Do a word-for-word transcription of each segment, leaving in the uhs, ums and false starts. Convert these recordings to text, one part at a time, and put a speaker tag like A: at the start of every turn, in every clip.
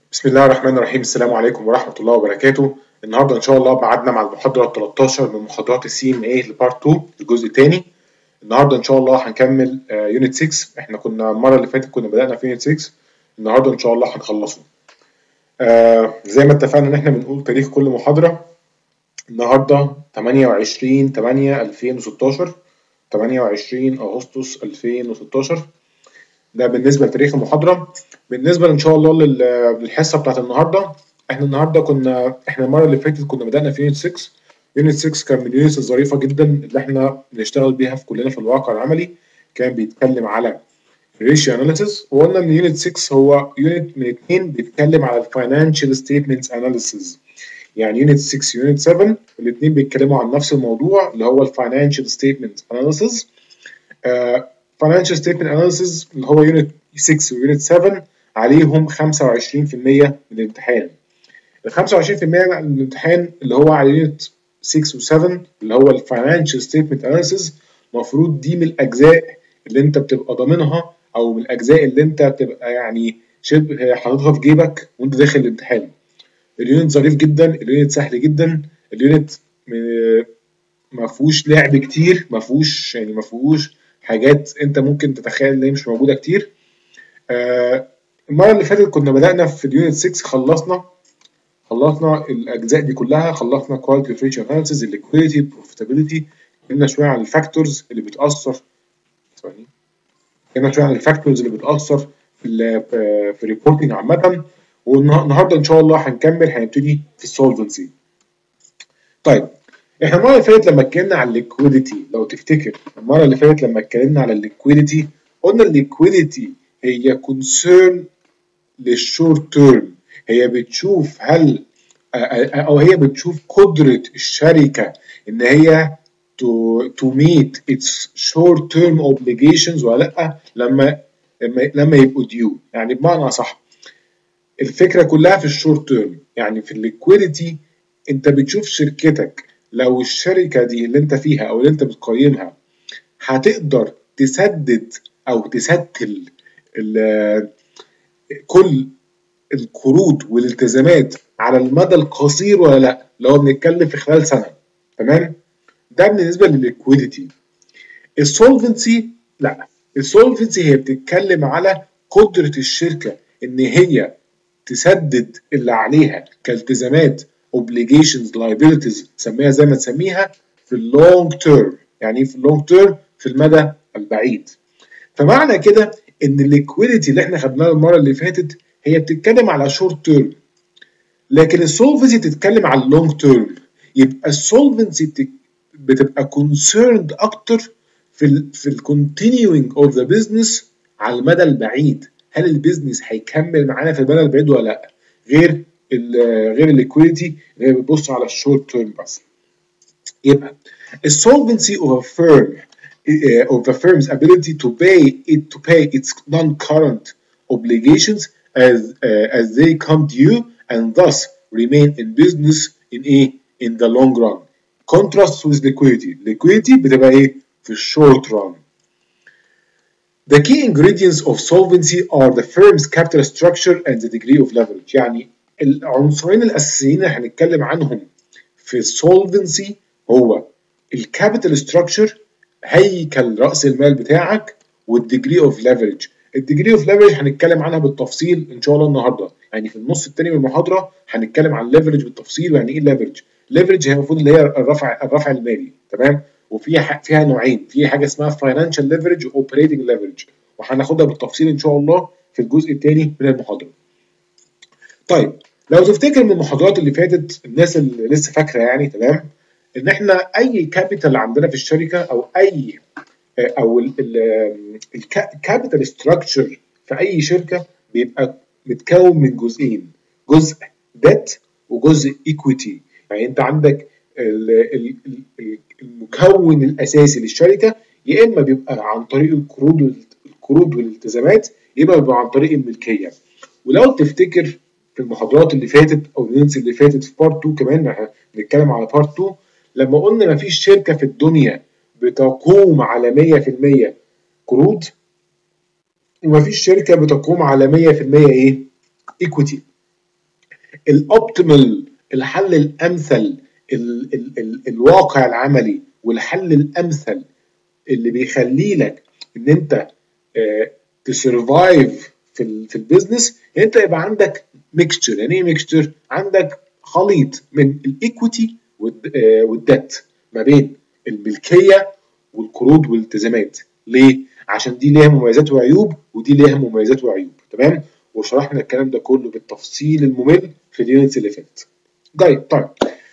A: بسم الله الرحمن الرحيم. السلام عليكم ورحمة الله وبركاته. النهارده إن شاء الله ميعادنا مع المحاضرة تلتاشر من محاضرات السي ام اي لبارت اتنين الجزء الثاني. النهارده إن شاء الله هنكمل يونت ستة. احنا كنا المرة اللي فاتت كنا بدأنا في يونت ستة، النهارده إن شاء الله هنخلصه. آه زي ما اتفقنا إن احنا بنقول تاريخ كل محاضرة. النهارده تمانية وعشرين تمانية ألفين وستاشر، تمانية وعشرين أغسطس ألفين وستاشر. ده بالنسبة لتاريخ المحاضرة. بالنسبة إن شاء الله للحصة بتاعت النهاردة، احنا النهاردة كنا احنا المرة اللي فاتت كنا بدأنا في يونت ستة. يونت ستة كان من اليونتس الظريفة جدا اللي احنا بنشتغل بيها في كلنا في الواقع العملي. كان بيتكلم على ريشيو اناليسيس، وقلنا ان يونت ستة هو يونت من اتنين بيتكلم على الفاينانشال ستيتمنتس اناليسيس. يعني يونت ستة ويونت سبعة الاثنين بيتكلموا عن نفس الموضوع اللي هو الفاينانشال ستيتمنت اناليسيس. فاينانشال ستيتمنت اناليسيس اللي هو يونت ستة ويونت سبعة عليهم خمسة وعشرين في المية من الامتحان. ال خمسة وعشرين في المية من الامتحان اللي هو على يونت ستة و7 اللي هو الفاينانشال ستيتمنت اناليسيس، المفروض دي من الاجزاء اللي انت بتبقى ضامنها، او من الاجزاء اللي انت بتبقى يعني شبه حاططها في جيبك وانت داخل الامتحان. اليونت ظريف جدا، اليونت سهل جدا، اليونت ما فيهوش لعب كتير، ما فيهوش يعني ما فيهوش حاجات انت ممكن تتخيل ان هي مش موجوده كتير. آه المره اللي فاتت كنا بدانا في اليونت ستة، خلصنا خلصنا الاجزاء دي كلها، خلصنا كواليتي اوف ريشيو اناليسيس، الليكويديتي، بروفيتابيلتي، اتكلمنا شويه عن الفاكتورز اللي بتاثر ثواني اتكلمنا شويه عن الفاكتورز اللي بتاثر في ال في الريبورتنج عامه. والنهارده ان شاء الله هنكمل، هنبتدي في السولفنسي. طيب احنا المره اللي فاتت لما اتكلمنا على الليكويديتي، لو تفتكر المره اللي فاتت لما اتكلمنا على الليكويديتي قلنا الليكويديتي هي كونسيرن للشورت تيرم. هي بتشوف هل او هي بتشوف قدره الشركه ان هي to to meet its short term obligations ولا لا لما لما لما يبقوا ديو. يعني بمعنى صح، الفكره كلها في الشورت تيرم. يعني في الليكويديتي انت بتشوف شركتك لو الشركه دي اللي انت فيها او اللي انت بتقيمها هتقدر تسدد او تستل كل القروض والالتزامات على المدى القصير ولا لا، لو بنتكلم في خلال سنه. تمام، ده بالنسبه للليكويديتي. السولفنسي لا، السولفنسي هي بتتكلم على قدره الشركه ان هي تسدد اللي عليها كالتزامات، obligations, liabilities، سميها زي ما تسميها، في اللونج تيرم. يعني في اللونج تيرم في المدى البعيد. فمعنى كده ان الليكويديتي اللي احنا خدناها المره اللي فاتت هي بتتكلم على شورت تيرم، لكن السولفنسي بتتكلم على اللونج تيرم. يبقى السولفنسي بتبقى concerned اكتر في ال في الكونتينيوينج اوف ذا بزنس على المدى البعيد. هل البيزنس هيكمل معانا في المدى البعيد ولا لا؟ غير ال غير الليكويديتي اللي بتبص على الشورت تيرم بس. يبقى السولفنسي of a firm uh, of the firm's ability to pay it to pay its non-current obligations as uh, as they come due and thus remain in business in a in the long run. Contrast with liquidity. Liquidity بتبقى ايه؟ في short run. The key ingredients of solvency are the firm's capital structure and the degree of leverage. يعني العنصرين الأساسيين اللي هنتكلم عنهم في solvency هو الكابيتال ستراكشر، هيكل رأس المال بتاعك، والديجري اوف ليفرج. الديجري اوف ليفرج هنتكلم عنها بالتفصيل ان شاء الله النهارده. يعني في النص الثاني من المحاضره هنتكلم عن الليفرج بالتفصيل، ويعني ايه الليفرج. الليفرج هي المفروض اللي هي الرفع الرفع المالي. تمام، وفيها فيها نوعين، في حاجه اسمها فاينانشال ليفرج واوبريتنج ليفرج، وهناخدها بالتفصيل ان شاء الله في الجزء الثاني من المحاضره. طيب لو تفتكر من المحاضرات اللي فاتت، الناس اللي لسه فاكره يعني، تمام، ان احنا اي كابيتال عندنا في الشركه او اي او الكابيتال ستراكشر في اي شركه بيبقى متكون من جزئين، جزء ديت وجزء ايكويتي. يعني انت عندك المكون الاساسي للشركه يا اما بيبقى عن طريق القروض القروض والالتزامات، يا اما بيبقى عن طريق الملكيه. ولو تفتكر في المحاضرات اللي فاتت او اليونتس اللي فاتت في بارت اتنين كمان هنتكلم على بارت اتنين، لما قلنا مفيش شركه في الدنيا بتقوم على مية في المية قروض، ومفيش شركه بتقوم على مية في المية ايه؟ ايكويتي. الاوبتيمال، الحل الامثل، ال ال ال الواقع العملي والحل الامثل اللي بيخلي لك ان انت آه تسرفايف في ال في البيزنس، ان انت يبقى عندك ميكستشر. يعني ايه ميكستشر؟ عندك خليط من الايكويتي والديت، ما بين الملكيه والقروض والالتزامات. ليه؟ عشان دي ليها مميزات وعيوب ودي ليها مميزات وعيوب، تمام؟ وشرحنا الكلام ده كله بالتفصيل الممل في اليونتس اللي فاتت. طيب طيب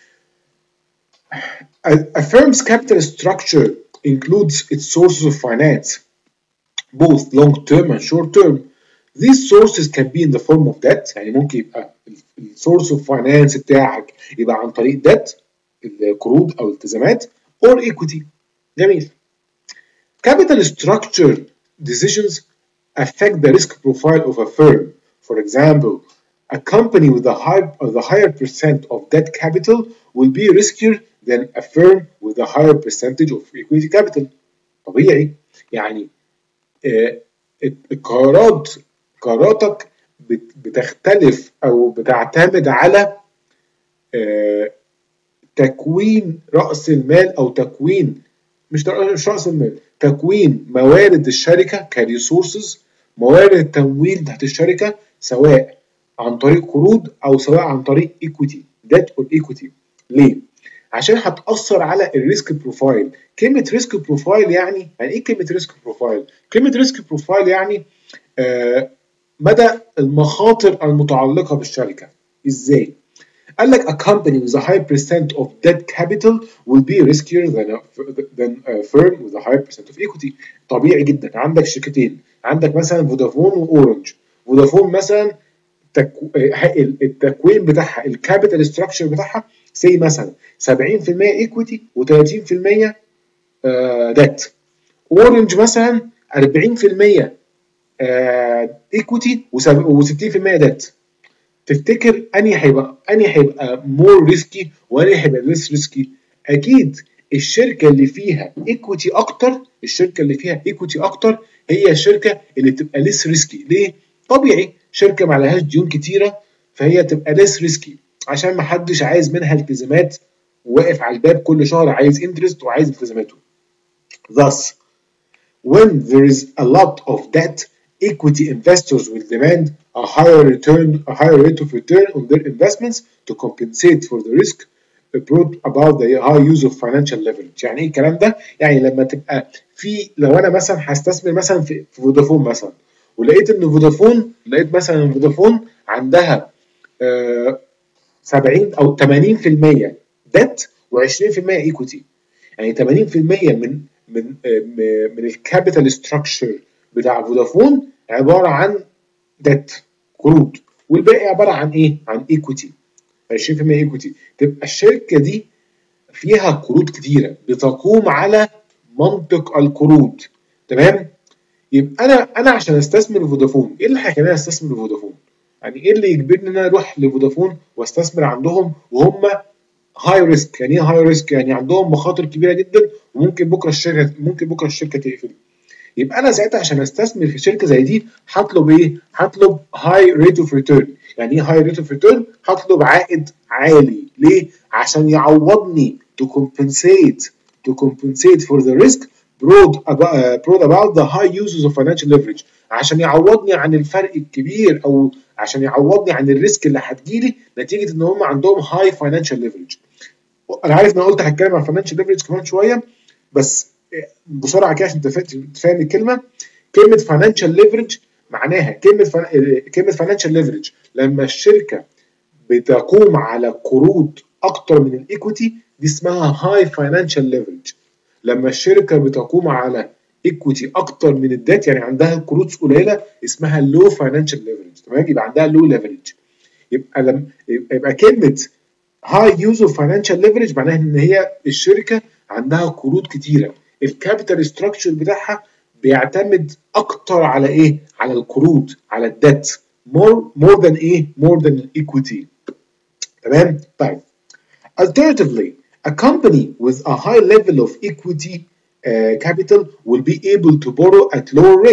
A: A firm's capital structure includes its sources of finance, both long-term and short-term. These sources can be in the form of debt، يعني ممكن يبقى السورس اوف فاينانس بتاعك يبقى عن طريق debt، القروض او الالتزامات، or equity. جميل. Capital structure decisions affect the risk profile of a firm. For example, a company with a high with a higher percent of debt capital will be riskier than a firm with a higher percentage of equity capital. طبيعي. يعني آه القرارات قراراتك بتختلف او بتعتمد على آه تكوين رأس المال او تكوين مش مش رأس المال، تكوين موارد الشركة كريسورسز، موارد التمويل تحت الشركة، سواء عن طريق قروض او سواء عن طريق ايكويتي، ديت اور ايكويتي. ليه؟ عشان هتأثر على الريسك بروفايل. كلمة ريسك بروفايل يعني يعني ايه كلمة ريسك بروفايل؟ كلمة ريسك بروفايل يعني آه مدى المخاطر المتعلقة بالشركة. ازاي؟ قال لك a company with a high percent of debt capital will be riskier than a, than a firm with a high percent of equity. طبيعي جدا. عندك شركتين، عندك مثلا فودافون واورنج. فودافون مثلا تكو... التكوين بتاعها، الكابيتال ستراكشر بتاعها سي مثلا سبعين في المية ايكويتي وثلاثين في المية ديت. اورنج مثلا أربعين في المية ايكويتي وستين في المية ديت. تفتكر انهي هيبقى انهي هيبقى مور ريسكي وانهي هيبقى ليس ريسكي؟ اكيد الشركه اللي فيها ايكويتي اكتر، الشركه اللي فيها ايكويتي اكتر هي الشركه اللي بتبقى ليس ريسكي. ليه؟ طبيعي، شركه ما عليهاش ديون كتيره فهي تبقى ليس ريسكي، عشان ما حدش عايز منها التزامات وواقف على الباب كل شهر عايز انترست وعايز التزاماته. Thus, when there is a lot of debt, equity investors will demand a higher return, a higher rate of return on their investments to compensate for the risk brought about the high use of financial leverage. يعني ايه الكلام ده؟ يعني لما تبقى في، لو انا مثلا هستثمر مثلا في فودافون مثلا، ولقيت ان فودافون لقيت مثلا ان فودافون عندها آه سبعين او ثمانين في المية ديت وعشرين في المية ايكويتي. يعني ثمانين في المية من من آه من الكابيتال ستراكشر بتاع فودافون عباره عن ديت، قروض، والباقي عباره عن ايه؟ عن ايكويتي، عشرين في المية ايكويتي. تبقى الشركه دي فيها قروض كتيره بتقوم على منطق القروض، تمام؟ يبقى انا انا عشان استثمر في فودافون، ايه اللي هيخليني استثمر في فودافون؟ يعني ايه اللي يجبرني ان انا اروح لفودافون واستثمر عندهم وهم هاي ريسك؟ يعني ايه هاي ريسك؟ يعني عندهم مخاطر كبيره جدا وممكن بكره الشركه ممكن بكره الشركه تقفل. يبقى انا ساعتها عشان استثمر في شركه زي دي هطلب ايه؟ هطلب هاي ريت اوف ريتيرن. يعني ايه هاي ريت اوف ريتيرن؟ هطلب عائد عالي. ليه؟ عشان يعوضني to compensate to compensate for the risk brought about, uh, brought about the high uses of financial leverage. عشان يعوضني عن الفرق الكبير او عشان يعوضني عن الريسك اللي هتجيلي نتيجه ان هم عندهم هاي financial leverage. انا عارف ان انا قلت هتكلم عن financial leverage كمان شويه، بس بسرعه كده عشان تفهم الكلمه. كلمه financial leverage معناها كلمه فن... كلمه financial leverage لما الشركه بتقوم على قروض اكتر من الايكويتي دي اسمها هاي financial leverage. لما الشركه بتقوم على ايكويتي اكتر من الديت، يعني عندها قروض قليله، اسمها لو financial leverage، تمام؟ يبقى عندها لو leverage. يبقى لما يبقى كلمه هاي يوز اوف financial leverage معناها ان هي الشركه عندها قروض كتيره، الكابيتال ستراكشر بتاعها بيعتمد اكتر على ايه؟ على القروض، على الديت، more more than ايه؟ more than equity. تمام؟ طيب. Alternatively, a company with a high level of equity uh, capital will be able to borrow at lower rates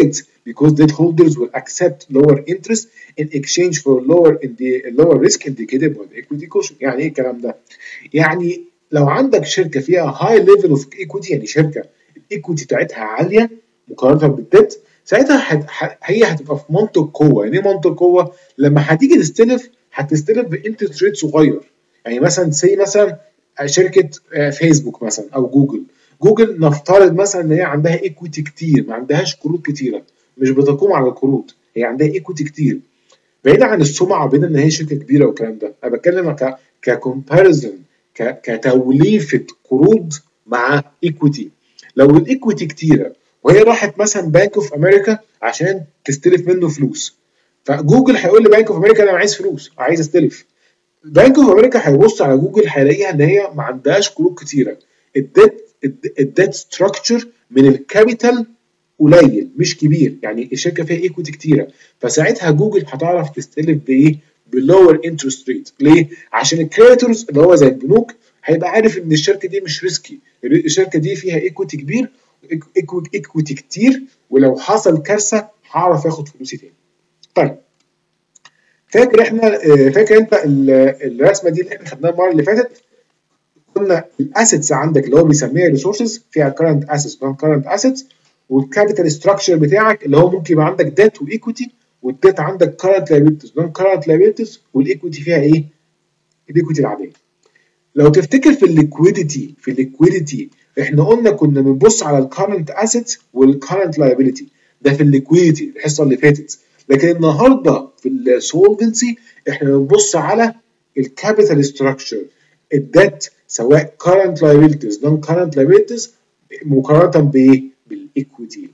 A: because debt holders will accept lower interest in exchange for lower in the lower risk indicated by the equity quotient. يعني ايه الكلام ده؟ يعني لو عندك شركه فيها high level of equity، يعني شركه الايكويتي بتاعتها عاليه مقارنه بالديت، ساعتها هت... هي هتبقى في منطق قوه. يعني ايه منطق قوه؟ لما هتيجي تستلف هتستلف بانترست ريت صغير. يعني مثلا سي مثلا شركه فيسبوك مثلا او جوجل جوجل نفترض مثلا ان هي عندها ايكويتي كتير، ما عندهاش قروض كتيره، مش بتقوم على القروض، هي عندها ايكويتي كتير. بعيدا عن السمعه وبين ان هي شركه كبيره والكلام ده، انا بتكلم ك ككومباريزن كتوليفه قروض مع ايكويتي. لو الايكويتي كتيره وهي راحت مثلا بانك اوف امريكا عشان تستلف منه فلوس، فجوجل هيقول لبنك اوف امريكا انا عايز فلوس، عايز استلف. بنك اوف امريكا هيبص على جوجل هيلاقيها ان هي ما عندهاش قروض كتيره، الديت الديت ستراكشر من الكابيتال قليل مش كبير، يعني الشركه فيها ايكويتي كتيره، فساعتها جوجل هتعرف تستلف بايه؟ بلور انترست ريت. ليه؟ عشان الكريديتورز اللي هو زي البنوك هيبقى عارف ان الشركه دي مش ريسكي، الشركه دي فيها ايكويتي كبير ايكويتي كتير، ولو حصل كارثه هعرف اخد فلوسي تاني. طيب فاكر احنا فاكر انت الرسمه دي اللي احنا خدناها المره اللي فاتت؟ قلنا الاسيتس عندك اللي هو بيسميها ريسورسز، فيها كارنت اسيتس ونون كارنت اسيتس، والكابيتال ستراكشر بتاعك اللي هو ممكن يبقى عندك ديت وايكويتي، والديت عندك كارنت لايبيلتيز نون كارنت لايبيلتيز، والايكويتي فيها ايه؟ الايكويتي العاديه. لو تفتكر في الليكويديتي في الليكويديتي احنا قلنا كنا بنبص على الكارنت اسيتس والكارنت لايبيلتي، ده في الليكويديتي الحصه اللي فاتت. لكن النهارده في السولفنسي احنا بنبص على الكابيتال ستراكشر، الديت سواء current liabilities non current liabilities مقارنه بايه؟ بالايكويتي.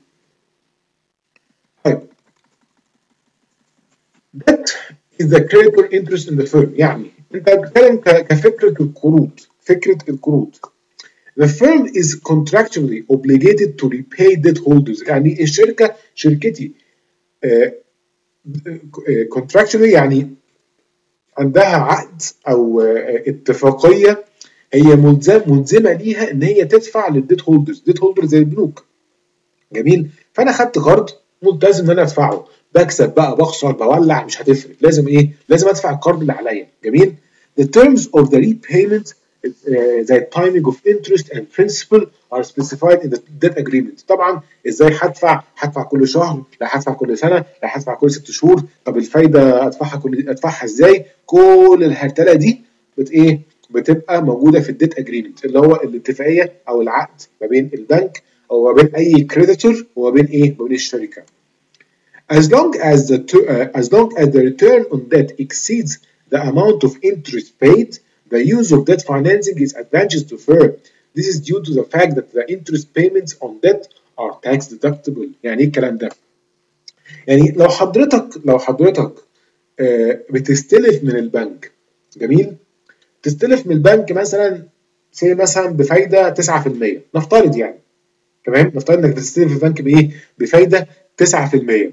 A: طيب debt is the creditor interest in the firm، يعني انت بتتكلم كفكره القروض، فكره القروض. The firm is contractually obligated to repay debt holders، يعني الشركه شركتي uh, contractually يعني عندها عقد او اتفاقيه هي ملزم ملزمه ليها ان هي تدفع للديت هولدرز، ديت هولدرز زي البنوك. جميل؟ فانا خدت قرض ملتزم ان انا ادفعه، بكسب بقى بخسر بولع مش هتفرق، لازم ايه؟ لازم ادفع القرض اللي عليا. جميل؟ The terms of the repayment uh, the timing of interest and principal are specified in the debt agreement. طبعا ازاي هدفع؟ هدفع كل شهر؟ لا هدفع كل سنه؟ لا هدفع كل ست شهور؟ طب الفايده ادفعها كل ادفعها ازاي؟ كل الهرتله دي بت ايه؟ بتبقى موجوده في الديت اجريمنت اللي هو الاتفاقيه او العقد ما بين البنك او ما بين اي كريديتور وما بين ايه؟ ما بين الشركه. As long as the uh, as long as the return on debt exceeds the amount of interest paid, the use of debt financing is advantageous to firm. This is due to the fact that the interest payments on debt are tax deductible. يعني ايه الكلام ده؟ يعني لو حضرتك لو حضرتك آه بتستلف من البنك، جميل؟ تستلف من البنك مثلا سي مثلا بفايده تسعة في المية، نفترض يعني، تمام؟ نفترض انك بتستلف في البنك بايه؟ بفايده تسعة في المية،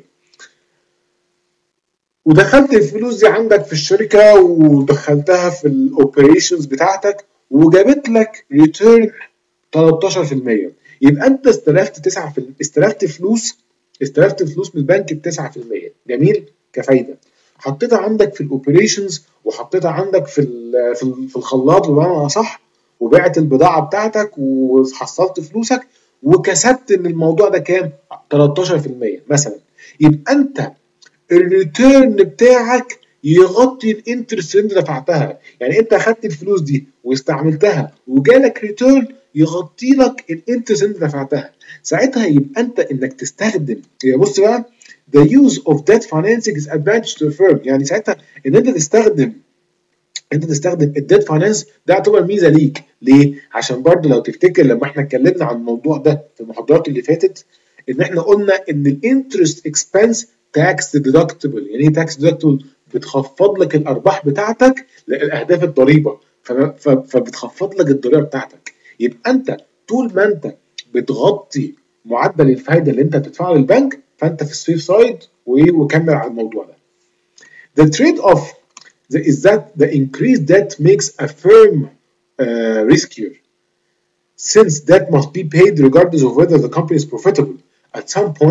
A: ودخلت الفلوس دي عندك في الشركه ودخلتها في الاوبريشنز بتاعتك وجابت لك ريتيرن تلتاشر في المية، يبقى انت استلفت تسعة في المية، استلفت فلوس استلفت فلوس من البنك ب تسعة في المية، جميل؟ كفايده. حطيتها عندك في الاوبريشنز وحطيتها عندك في في الخلاط بمعنى صح، وبعت البضاعه بتاعتك وحصلت فلوسك وكسبت من الموضوع ده كام؟ تلتاشر في المية مثلا. يبقى انت الريتيرن بتاعك يغطي الانترست اللي انت دفعتها، يعني انت اخدت الفلوس دي واستعملتها وجالك ريتيرن يغطي لك الانترست اللي انت دفعتها. ساعتها يبقى انت انك تستخدم، بص بقى، the use of debt financing is advantage to the firm، يعني ساعتها ان انت تستخدم انت تستخدم الديت فاينانس ده يعتبر ميزه ليك. ليه؟ عشان برضه لو تفتكر لما احنا اتكلمنا عن الموضوع ده في المحاضرات اللي فاتت، ان احنا قلنا ان الانترست اكسبنس تاكس ديدكتبل. يعني ايه تاكس ديدكتبل؟ بتخفض لك الارباح بتاعتك لاهداف الضريبه، فبتخفض لك الضريبه بتاعتك. يبقى انت طول ما انت بتغطي معدل الفايده اللي انت بتدفعه للبنك فانت في السيف سايد، وكمل على الموضوع ده. The trade off is that the increased debt makes a firm uh, riskier, since debt must be paid regardless of whether the company is profitable. At some point,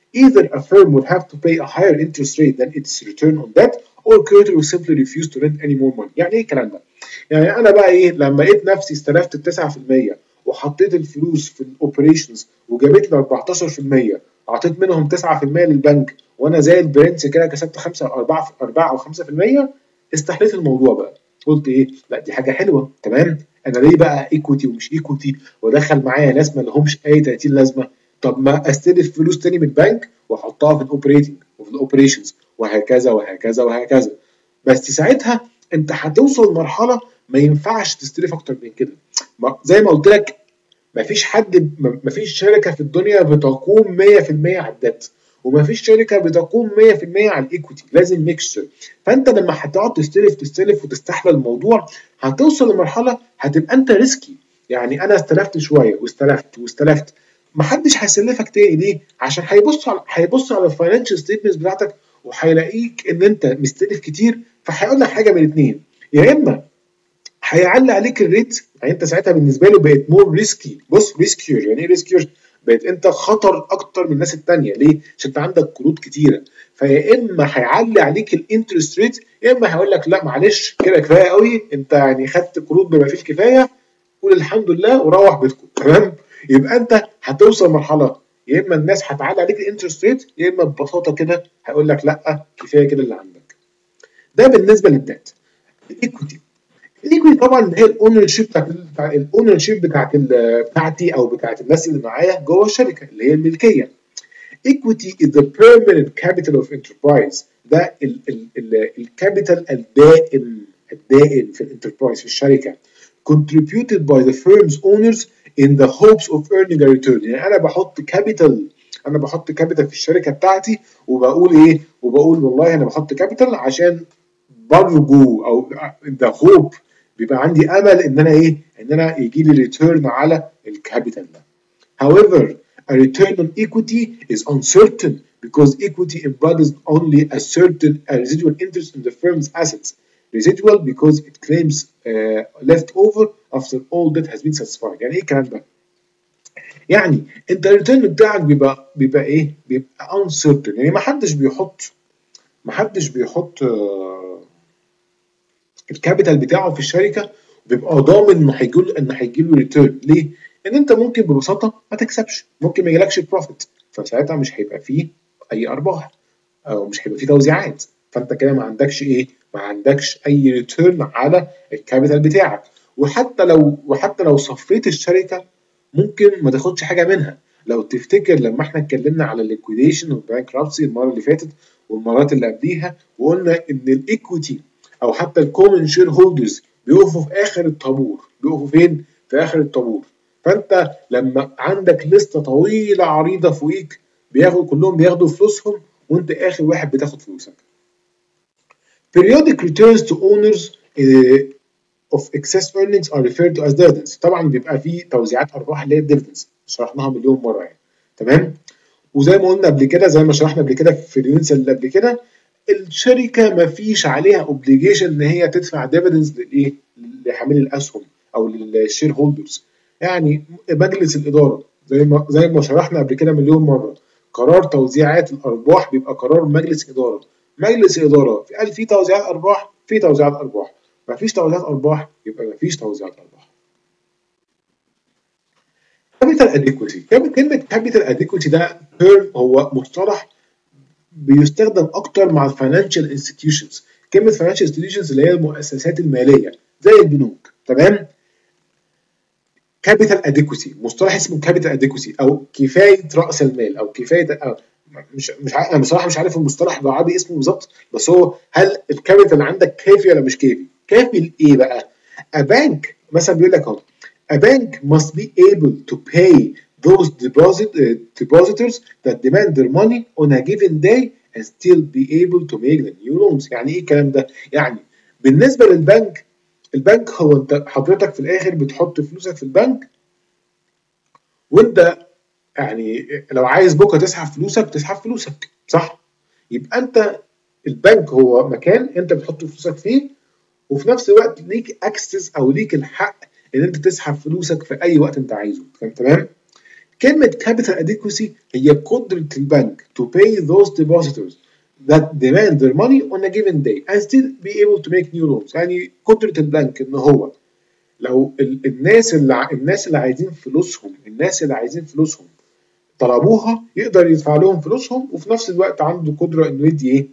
A: either a firm would have to pay a higher interest rate than its return on debt or creditor will simply refuse to lend any more money. يعني ايه الكلام ده؟ يعني انا بقى ايه لما لقيت نفسي استلفت ال تسعة في المية وحطيت الفلوس في الاوبريشنز وجابت لي أربعتاشر في المية، اعطيت منهم تسعة في المية للبنك وانا زي البرنس كده كسبت خمسة أربعة أربعة او خمسة في المية، استحليت الموضوع بقى. قلت ايه؟ لا دي حاجه حلوه تمام، انا ليه بقى ايكوتي ومش ايكوتي وادخل معايا ناس ما لهمش اي تلاتين لازمه؟ طب ما استلف فلوس تاني من البنك واحطها في الاوبريتنج وفي الاوبريشنز وهكذا وهكذا وهكذا. بس ساعتها انت هتوصل لمرحله ما ينفعش تستلف اكتر من كده. زي ما قلت لك مفيش حد مفيش شركه في الدنيا بتقوم مية في المية على الديت، ومفيش شركه بتقوم مية في المية على الايكويتي، لازم ميكستشر. فانت لما هتقعد تستلف تستلف وتستحمل الموضوع هتوصل لمرحله هتبقى انت ريسكي. يعني انا استلفت شويه واستلفت واستلفت، محدش هيسلفك تاني ليه؟ عشان هيبص على هيبص على الفاينانشال ستيتمنتس بتاعتك وهيلاقيك ان انت مستلف كتير، فهيقول لك حاجه من الاثنين، يا اما هيعلي عليك الريت، يعني انت ساعتها بالنسبه له بقيت مور ريسكي. بص ريسكيور يعني ايه ريسكيور؟ بقيت انت خطر اكتر من الناس الثانيه. ليه؟ عشان انت عندك قروض كتيره، فيا اما هيعلي عليك الانترست ريت يا اما هيقول لك لا معلش كده كفايه قوي، انت يعني خدت قروض بما فيه الكفايه، قول الحمد لله وروح بيتكم تمام. يبقى انت هتوصل مرحله يا اما الناس هتعلي عليك الانترست ريت يا اما ببساطه كده هيقول لك لا كفايه كده اللي عندك. ده بالنسبه للدات. الايكويتي الايكويتي طبعا اللي هي الاونر شيب بتاعت الاونر شيب بتاعت بتاعتي او بتاعت الناس اللي معايا جوه الشركه اللي هي الملكيه. equity is the permanent capital of enterprise. ده الكابيتال الدائم الدائم في الانتربرايز في الشركه contributed by the firm's owners in the hopes of earning a return. يعني انا بحط كابيتال انا بحط كابيتال في الشركه بتاعتي وبقول ايه؟ وبقول والله انا بحط كابيتال عشان برجو او ذا هوب بيبقى عندي امل ان انا ايه؟ ان انا يجي لي ريتيرن على الكابيتال ده. However, a return on equity is uncertain because equity embodies only a certain a residual interest in the firm's assets. Residual because it claims uh, left over after all debt has been satisfied. يعني ايه الكلام ده؟ يعني انت الريتيرن بتاعك بيبقى بيبقى ايه؟ بيبقى uncertain. يعني ما حدش بيحط ما حدش بيحط uh, الكابيتال بتاعه في الشركه وبيبقى ضامن انه هيجي له انه هيجي له ريتيرن. ليه؟ ان انت ممكن ببساطه ما تكسبش، ممكن ما يجيلكش بروفيت، فساعتها مش هيبقى فيه اي ارباح او مش هيبقى فيه توزيعات، فانت كده ما عندكش ايه؟ ما عندكش اي ريتيرن على الكابيتال بتاعك. وحتى لو وحتى لو صفيت الشركه ممكن ما تاخدش حاجه منها. لو تفتكر لما احنا اتكلمنا على الليكويديشن والبانكرابسي المره اللي فاتت والمرات اللي قبليها وقلنا ان الايكويتي او حتى الكومن شير هولدرز بيقفوا في اخر الطابور. بيقفوا فين؟ في اخر الطابور. فانت لما عندك لسته طويله عريضه فوقيك بياخدوا كلهم بياخدوا فلوسهم وانت اخر واحد بتاخد فلوسك. Periodic returns to owners uh, of excess earnings are referred to as dividends. طبعا بيبقى في توزيعات ارباح اللي هي الديفيدنز، شرحناها مليون مره يعني تمام. وزي ما قلنا قبل كده زي ما شرحنا قبل كده في اليونتس اللي قبل كده الشركه ما فيش عليها اوبليجيشن ان هي تدفع ديفيدنز للايه؟ لحاملي الاسهم او للشير هولدرز. يعني مجلس الاداره زي ما زي ما شرحنا قبل كده مليون مره قرار توزيعات الارباح بيبقى قرار مجلس اداره. مجلس اداره قال في توزيعات ارباح في توزيعات ارباح، ما فيش توزيعات ارباح يبقى ما فيش توزيعات ارباح. كابيتال اديكويتي. كلمه كابيتال اديكويتي ده تيرم هو مصطلح بيستخدم اكتر مع الفاينانشال انستتيوشنز. كلمه فاينانشال انستتيوشنز اللي هي المؤسسات الماليه زي البنوك تمام. كابيتال اديكويتي مصطلح اسمه كابيتال اديكويتي او كفايه راس المال او كفايه أو مش مش عارف انا بصراحه مش عارف المصطلح العربي اسمه بالظبط، بس هو هل الكابيتال عندك كافي ولا مش كافي؟ كافي لايه بقى؟ A bank مثلا بيقول لك اهو A bank must be able to pay those deposit, uh, depositors that demand their money on a given day and still be able to make the new loans. يعني ايه الكلام ده؟ يعني بالنسبه للبنك، البنك هو انت حضرتك في الاخر بتحط فلوسك في البنك وانت يعني لو عايز بكره تسحب فلوسك تسحب فلوسك صح؟ يبقى انت البنك هو مكان انت بتحط فلوسك فيه وفي نفس الوقت ليك اكسس او ليك الحق ان انت تسحب فلوسك في اي وقت انت عايزه تمام؟ كلمة capital adequacy هي قدرة البنك to pay those depositors that demand their money on a given day and still be able to make new loans. يعني قدرة البنك إن هو لو الناس اللي الناس اللي عايزين فلوسهم الناس اللي عايزين فلوسهم طلبوها يقدر يدفع لهم فلوسهم، وفي نفس الوقت عنده قدرة إنه يدي إيه؟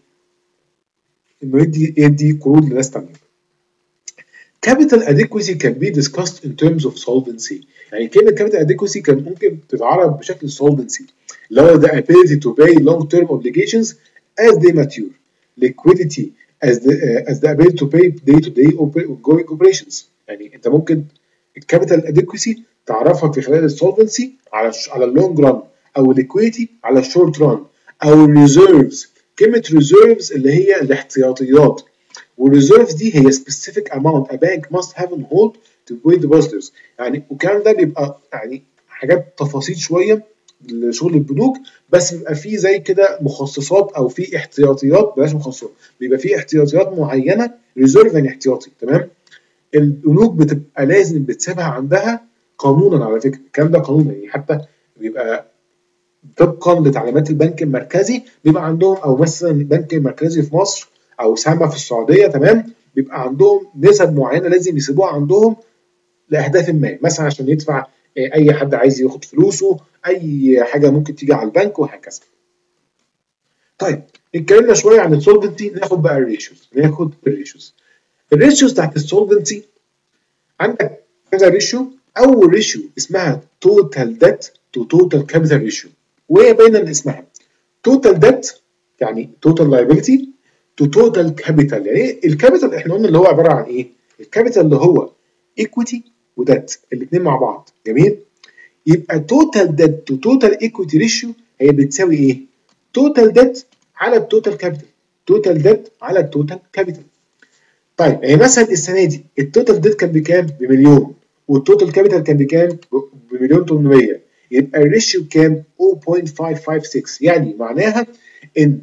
A: إنه يدي يدي قروض لناس تانية. Capital adequacy can be discussed in terms of solvency. يعني كلمة capital adequacy كان ممكن تتعرف بشكل solvency اللي هو the ability to pay long term obligations as they mature, liquidity as the uh, as the ability to pay day to day ongoing operations. يعني أنت ممكن الكابيتال adequacy تعرفها في خلال السولفنسي على على اللونج ران، أو liquidity على الشورت ران، أو reserves. كلمة reserves اللي هي الاحتياطيات، والريزيرفز دي هي specific amount a bank must have on hold to pay depositors. يعني والكلام ده بيبقى يعني حاجات تفاصيل شويه لشغل البنوك، بس بيبقى فيه زي كده مخصصات او في احتياطيات، بلاش مخصصات، بيبقى فيه احتياطيات معينه. ريزيرف يعني احتياطي، تمام. البنوك بتبقى لازم بتسيبها عندها قانونا، على فكره الكلام ده قانونا، يعني حتى بيبقى طبقا لتعليمات البنك المركزي بيبقى عندهم، او مثلا البنك المركزي في مصر او سامة في السعوديه، تمام، بيبقى عندهم نسب معينه لازم يسيبوها عندهم لاهداف ما، مثلا عشان يدفع اي حد عايز ياخد فلوسه، اي حاجه ممكن تيجي على البنك وهكذا. طيب اتكلمنا شويه عن السولفنسي، ناخد بقى الريشيوز. ناخد الريشيوز الريشيوز بتاعت السولفنسي. عندك كذا ريشيو. اول ريشيو اسمها توتال ديت تو توتال كابيتال ريشيو، وهي باينه من اسمها. توتال ديت يعني توتال لايبيلتي تو توتال كابيتال. يعني ايه الكابيتال؟ احنا قلنا اللي هو عباره عن ايه؟ الكابيتال اللي هو ايكويتي وديت الاثنين مع بعض، جميل. يبقى توتال ديت تو توتال ايكويتي ريشيو هي بتساوي ايه؟ توتال ديت على التوتال كابيتال. توتال ديت على التوتال كابيتال. طيب يعني مثلا السنه دي التوتال ديت كان بكام؟ بمليون، والتوتال كابيتال كان بكام؟ بمليون ثمانمية. يبقى الريشيو كام؟ صفر فاصلة خمسة خمسة ستة. يعني معناها ان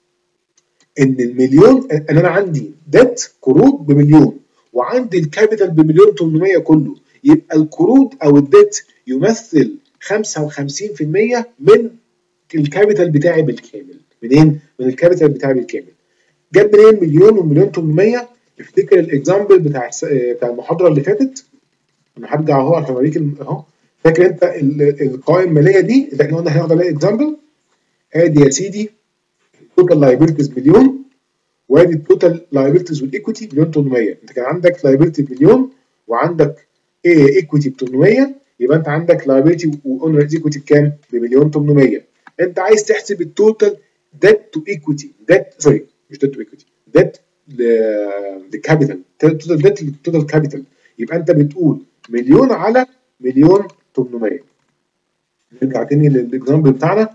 A: ان المليون، ان انا عندي ديت قروض بمليون وعندي الكابيتال بمليون ثمانمية كله، يبقى القروض او الديت يمثل خمسة وخمسين في المية من الكابيتال بتاعي بالكامل. منين؟ من الكابيتال بتاعي بالكامل. جاب منين مليون ومليون ثمانمية؟ افتكر الاكزامبل بتاع بتاع المحاضره اللي فاتت. انا هرجع اهو عشان اوريك اهو. فاكر انت القوائم الماليه دي اللي احنا قلنا هناخد عليها اكزامبل؟ ادي يا سيدي التوتال لايبيلتيز مليون، وادي التوتال لايبيلتيز والايكويتي مليون ثمانمية. انت كان عندك لايبيلتي بمليون وعندك ايه ايكويتي ب ثمانمية، يبقى انت عندك لايبيلتي واونرز ايكويتي بكام؟ بمليون ثمانمية. انت عايز تحسب التوتال ديت تو ايكويتي، ديت سوري مش ديت تو ايكويتي، ديت للكابيتال، توتال ديت للتوتال كابيتال. يبقى انت بتقول مليون على مليون ثمانمية. نرجع تاني للاكزامبل بتاعنا.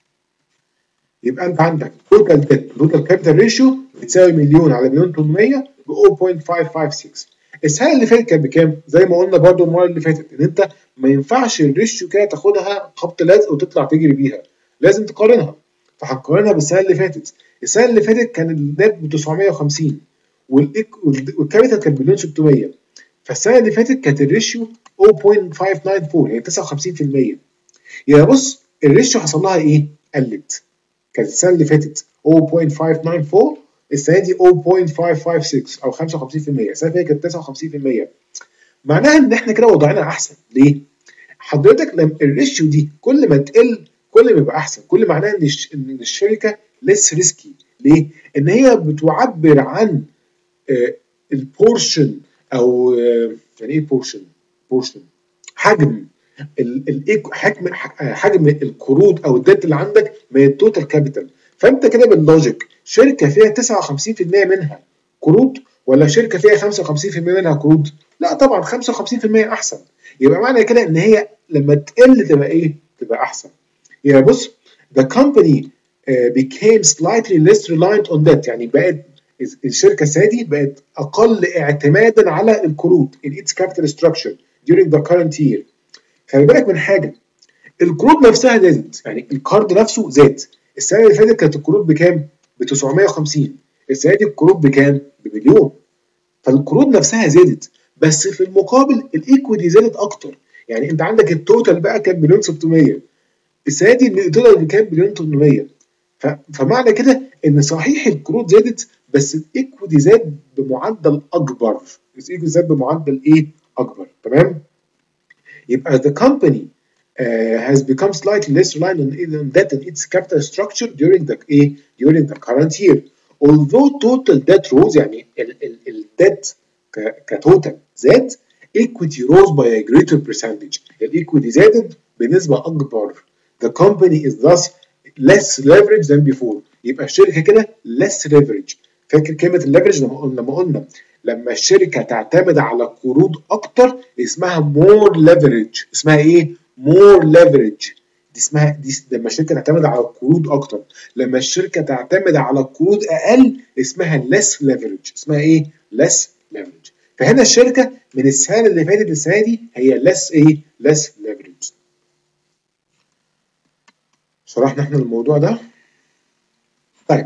A: يبقى انت عندك توتال ديت توتال كابيتال ريشيو بتساوي مليون على مليون ثمانمية ب صفر فاصلة خمسة خمسة ستة. السنه اللي فاتت كانت بكام؟ زي ما قلنا برده المره اللي فاتت ان انت ما ينفعش الريشيو كده تاخدها خبط لزق وتطلع تجري بيها، لازم تقارنها. فهنقارنها بالسنه اللي فاتت. السنه اللي فاتت كان النت ب تسعمية وخمسين والكابيتال كان بمليون ستمية، فالسنه اللي فاتت كانت الريشيو صفر فاصلة خمسة تسعة أربعة يعني تسعة وخمسين في المية. يعني بص الريشيو حصل لها ايه؟ قلت. كانت السنه اللي فاتت صفر فاصلة خمسة تسعة أربعة، السنه دي صفر فاصلة خمسة خمسة ستة او خمسة وخمسين في المية. السنه اللي فاتت كانت تسعة وخمسين في المية. معناها ان احنا كده وضعنا احسن. ليه؟ حضرتك لما الريشيو دي كل ما تقل كل ما يبقى احسن، كل معناها ان ان الشركه ليس ريسكي. ليه؟ ان هي بتعبر عن آه البورشن او آه يعني ايه بورشن؟ بورشن حجم حجم حجم القروض او الديت اللي عندك من التوتال كابيتال. فانت كده باللوجيك شركه فيها تسعة وخمسين في المية منها قروض ولا شركه فيها خمسة وخمسين في المية منها قروض؟ لا طبعا خمسة وخمسين في المية احسن. يبقى معنى كده ان هي لما تقل تبقى ايه؟ تبقى احسن. يعني بص the company uh, became slightly less reliant on debt. يعني بقت الشركه السنه دي بقت اقل اعتمادا على القروض in its capital structure during the current year. خلي بالك من حاجه، القروض نفسها زادت، يعني الكارد نفسه زاد. السنه اللي فاتت كانت القروض بكام؟ ب تسعمية وخمسين، السنه دي القروض بكام؟ بمليون. فالقروض نفسها زادت، بس في المقابل الايكويتي زادت اكتر. يعني انت عندك التوتال بقى كان مليون ستمية، السنه دي التوتال كان مليون تمنمية، فمعنى كده ان صحيح القروض زادت بس الايكويتي زاد بمعدل اكبر، الايكويتي زاد بمعدل ايه؟ اكبر. تمام؟ يبقى the company uh, has become slightly less reliant on debt and its capital structure during the ايه؟ during the current year. Although total debt rose، يعني الديت كتوتال زاد، equity rose by a greater percentage. الايكويتي زادت بنسبة أكبر. The company is thus less leverage than before. يبقى الشركة كده less leverage. فاكر كلمة الليفرج لما قلنا لما قلنا لما الشركة تعتمد على قروض أكتر اسمها more leverage. اسمها إيه؟ more leverage. دي اسمها دي لما الشركة تعتمد على القروض أكتر. لما الشركة تعتمد على قروض أقل اسمها less leverage. اسمها إيه؟ less leverage. فهنا الشركة من السنة اللي فاتت للسنة دي هي less إيه؟ less leverage. شرحنا احنا الموضوع ده. طيب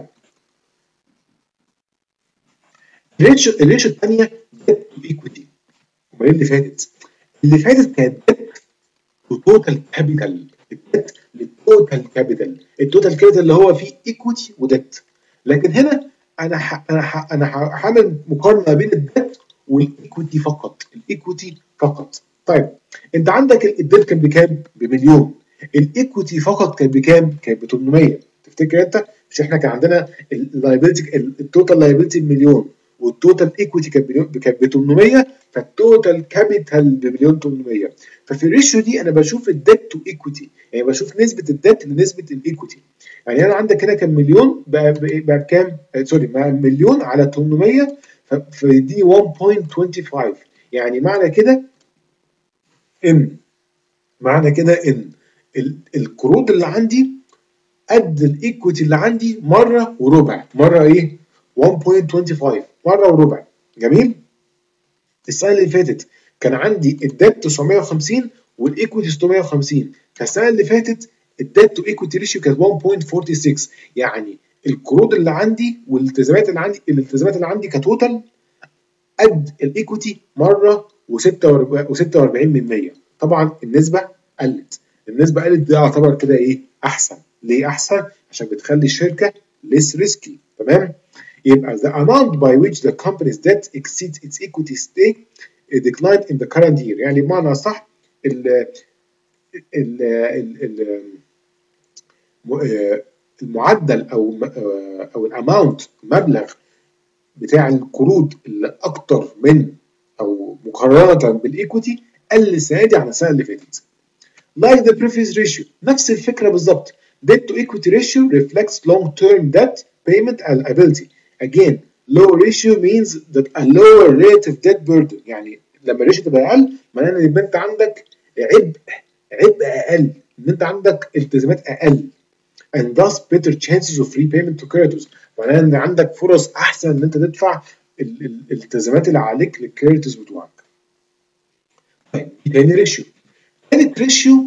A: الريشيو الريشيو الثانيه ديت تو ايكويتي. امال اللي فاتت؟ اللي فاتت كانت ديت تو توتال كابيتال. الديت للتوتال كابيتال، التوتال كابيتال اللي هو فيه ايكويتي وديت. لكن هنا انا ح... انا ح... انا هعمل مقارنه بين الديت والايكويتي فقط، الايكويتي فقط. طيب انت عندك الديت كان بكام؟ بمليون. الايكويتي فقط كان بكام؟ كان ب تمنمية. تفتكر انت؟ مش احنا كان عندنا اللايبيلتي التوتال لايبيلتي بمليون والتوتال ايكويتي كانت ب تمنمية، فالتوتال كابيتال بمليون تمنمية. ففي الريشيو دي انا بشوف الديت تو ايكويتي، يعني بشوف نسبه الديت لنسبه الايكويتي. يعني انا عندك هنا كان مليون بقى بقى بكام؟ سوري، مع مليون على تمنمية فدي واحد فاصلة خمسة وعشرين. يعني معنى كده ان معنى كده ان القروض اللي عندي قد الايكويتي اللي عندي مره وربع. مره ايه؟ واحد فاصلة خمسة وعشرين مره وربع. جميل؟ السنه اللي فاتت كان عندي الديت تسعمية وخمسين والايكويتي ستمية وخمسين، فالسنه اللي فاتت الديت تو ايكويتي ريشيو كانت واحد فاصلة ستة وأربعين. يعني القروض اللي عندي والالتزامات اللي عندي الالتزامات اللي عندي كتوتال قد الايكويتي مره وستة وأربعين من مية. طبعا النسبه قلت، النسبه قلت دي يعتبر كده ايه؟ احسن. ليه احسن؟ عشان بتخلي الشركه less risky. تمام؟ يبقى the amount by which the company's debt exceeds its equity stake declined in the current year. يعني بمعنى صح ال ال ال المعدل او او الاماونت المبلغ بتاع القروض اللي اكتر من او مقارنه بالايكويتي قل السنه دي عن السنه اللي فاتت. Like the previous ratio، نفس الفكره بالظبط. Debt to equity ratio reflects long-term debt payment liability. Again, low ratio means that a lower rate of debt burden. يعني لما الريشيو تبقى اقل معناه ان انت عندك عبء عبء اقل، ان انت عندك التزامات اقل. And thus better chances of repayment to creditors. معناه ان عندك فرص احسن ان انت تدفع الالتزامات اللي عليك للكريدتورز بتوعك. طيب تاني ريشيو. تالت ريشيو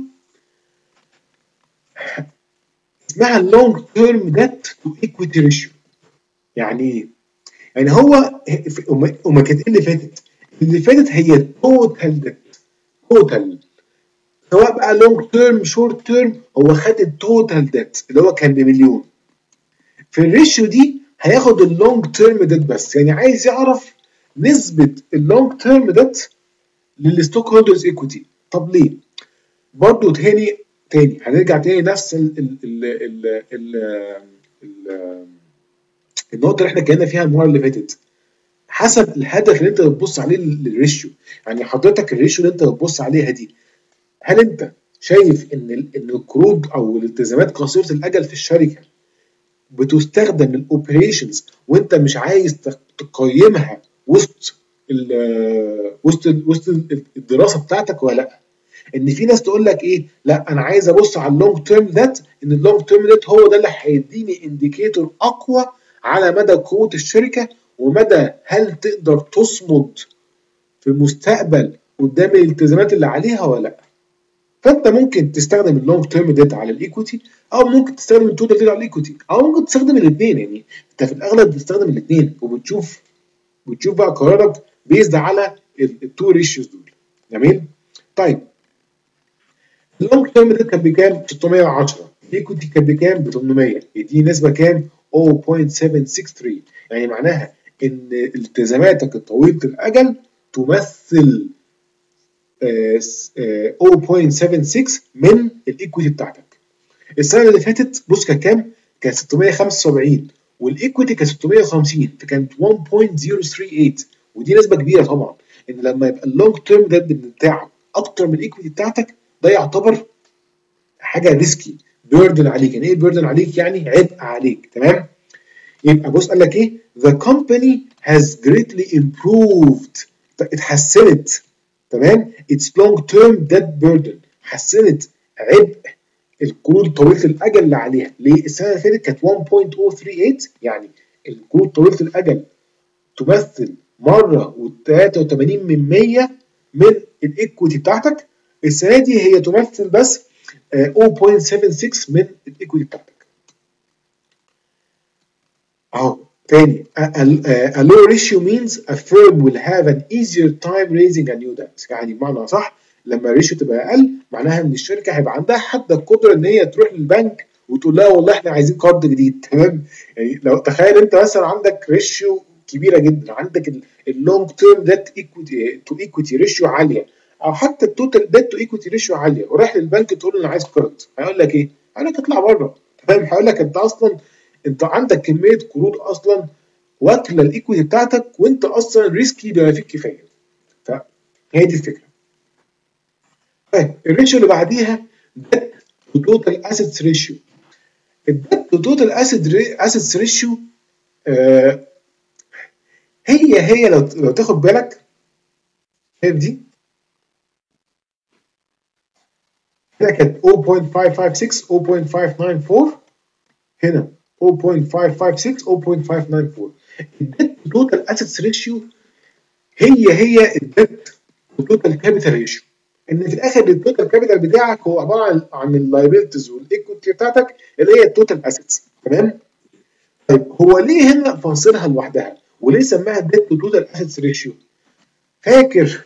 A: اسمها long term debt to equity ratio. يعني ايه؟ يعني هو وما كانت ايه اللي فاتت؟ اللي فاتت هي توتال ديت. توتال سواء بقى لونج تيرم شورت تيرم، هو خد التوتال ديت اللي هو كان بمليون. في الريشيو دي هياخد اللونج تيرم ديت بس، يعني عايز يعرف نسبه اللونج تيرم ديت للستوك هولدرز ايكويتي. طب ليه؟ برضه تاني تاني هنرجع تاني نفس ال ال ال ال ال ال النقطه اللي احنا اتكلمنا فيها المره اللي فاتت. حسب الهدف اللي انت بتبص عليه للريشيو. يعني حضرتك الريشيو اللي انت بتبص عليها دي، هل انت شايف ان ان القروض او الالتزامات قصيره الاجل في الشركه بتستخدم الاوبريشنز وانت مش عايز تقيمها وسط ال وسط ال وسط الدراسه بتاعتك ولا لا؟ ان في ناس تقول لك ايه؟ لا انا عايز ابص على اللونج تيرم ديت، ان اللونج تيرم ديت هو ده اللي هيديني انديكيتور اقوى على مدى قوه الشركه ومدى هل تقدر تصمد في المستقبل قدام الالتزامات اللي عليها ولا لا. فانت ممكن تستخدم اللونج تيرم ديت على الايكويتي، او ممكن تستخدم التوتال ديت على الايكويتي، او ممكن تستخدم الاثنين. يعني انت في الاغلب بتستخدم الاثنين وبتشوف بتشوف بقى قرارك بيزد على التو ريشيوز دول. جميل؟ طيب اللونج تيرم ده كان بكام؟ ستمية وعشرة. الايكويتي كان بكام؟ ب ثمانمية. دي نسبه كام؟ صفر فاصلة سبعة ستة ثلاثة. يعني معناها ان التزاماتك الطويله الاجل تمثل آه، آه، صفر فاصلة سبعة ستة من الايكويتي بتاعتك. السنه اللي فاتت بص كان كام؟ كان ستمية وخمسة وسبعين والايكويتي كان ستمية وخمسين، فكانت واحد فاصلة صفر ثلاثة ثمانية. ودي نسبه كبيره طبعا، ان لما يبقى اللونج تيرم ده بتاعك اكتر من الايكويتي بتاعتك ده يعتبر حاجه ريسكي، بيردن عليك. يعني ايه بيردن عليك؟ يعني عبء عليك. تمام؟ يبقى بص قال لك ايه؟ the company has greatly improved، اتحسنت. تمام؟ its long term debt burden، حسنت عبء القروض طويله الاجل اللي عليها. ليه؟ السنه اللي فاتت كانت واحد فاصلة صفر ثلاثة ثمانية، يعني القروض طويله الاجل تمثل مره و83 من مية من الايكويتي بتاعتك. السنه دي هي تمثل بس صفر فاصلة سبعة ستة من الايكويتي بتاعتك. اهو تاني، a low ratio means a firm will have an easier time raising a new debt. يعني بمعنى صح، لما الريشيو تبقى اقل معناها ان الشركه هيبقى عندها حتى القدره ان هي تروح للبنك وتقول لها والله احنا عايزين قرض جديد. تمام؟ يعني لو تخيل انت مثلا عندك ريشيو كبيره جدا، عندك اللونج تيرم ديت ايكويتي تو ايكويتي ريشيو عاليه، او حتى التوتال ديت تو ايكويتي ريشيو عاليه، ورايح للبنك تقول له انا عايز قرض، هيقول لك ايه؟ هيقول لك اطلع بره. تمام؟ هيقول لك انت اصلا انت عندك كميه قروض اصلا واكله الايكويتي بتاعتك، وانت اصلا ريسكي بما فيه الكفايه. فهي دي الفكره. طيب الريشيو اللي بعديها ديت تو توتال اسيتس ريشيو. الديت تو توتال اسيتس ريشيو هي هي لو لو تاخد بالك، شايف دي؟ هنا كانت صفر فاصلة خمسة خمسة ستة صفر فاصلة خمسة تسعة أربعة، هنا صفر فاصلة خمسة خمسة ستة صفر فاصلة خمسة تسعة أربعة. الديت تو توتال اسيتس ريشيو هي هي الديت تو توتال كابيتال ريشيو. ان في الاخر التوتال كابيتال بتاعك هو عباره عن اللايبيلتيز والايكويتي بتاعتك اللي هي التوتال اسيتس. تمام؟ طيب هو ليه هنا فاصلها لوحدها؟ وليه سماها ديت تو توتال اسيتس ريشيو؟ فاكر؟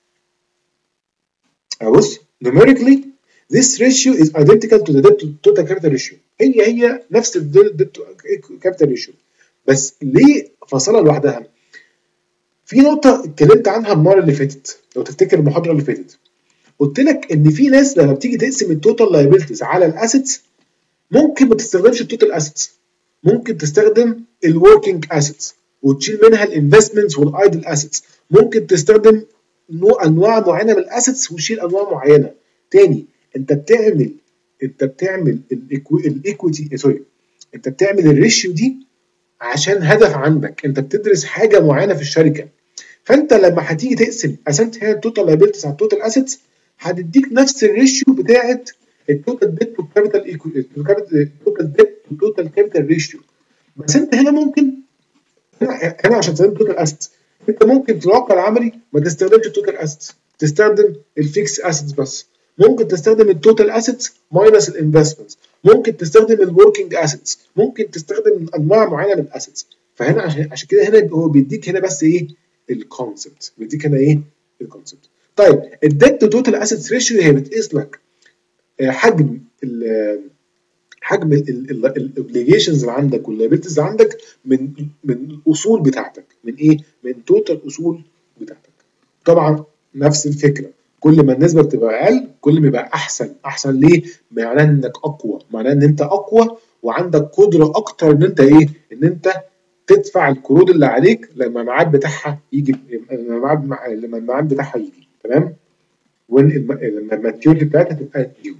A: بص numerically this ratio is identical to the debt to total capital ratio. هي هي نفس ال debt to capital ratio، بس ليه فاصلها لوحدها؟ في نقطة اتكلمت عنها المرة اللي فاتت، لو تفتكر المحاضرة اللي فاتت قلت لك ان في ناس لما بتيجي تقسم التوتال لايبيلتيز على الاسيتس ممكن ما تستخدمش التوتال اسيتس، ممكن تستخدم الوركينج اسيتس وتشيل منها الانفستمنتس والايدل اسيتس، ممكن تستخدم نوع انواع معينه من الاسيتس وتشيل انواع معينه. تاني انت بتعمل انت بتعمل الايكويتي سوري انت بتعمل الريشيو دي عشان هدف عندك، انت بتدرس حاجه معينه في الشركه. فانت لما هتيجي تقسم قسمت هنا التوتال لايبيلتيز على التوتال اسيتس هتديك نفس الريشيو بتاعت التوتال ديت تو كابيتال التوتال ديت تو توتال كابيتال ريشيو. بس انت هنا ممكن هنا, هنا عشان تستخدم التوتال اسيتس انت ممكن في الواقع العملي ما تستخدمش التوتال اسيتس، تستخدم الفيكس اسيتس بس. ممكن تستخدم التوتال اسيتس ماينس الانفستمنتس، ممكن تستخدم الوركينج اسيتس، ممكن تستخدم انواع معينه من الاسيتس. فهنا عشان عشان كده هنا هو بيديك هنا بس ايه؟ الكونسبت، بيديك هنا ايه؟ الكونسبت. طيب الديت تو توتال اسيتس ريشيو هي بتقيس لك حجم ال حجم الاوبليجيشنز اللي عندك واللايبيلتيز اللي عندك من من الاصول بتاعتك، من ايه؟ من توتال اصول بتاعتك. طبعا نفس الفكره، كل ما النسبه بتبقى اقل كل ما يبقى احسن. احسن ليه؟ معناه انك اقوى، معناه ان انت اقوى وعندك قدره اكتر ان انت ايه؟ ان انت تدفع القروض اللي عليك لما الميعاد بتاعها يجي، لما لما الميعاد بتاعها يجي. تمام؟ وان لما الماتيوريتي بتاعتها تبقى ديو.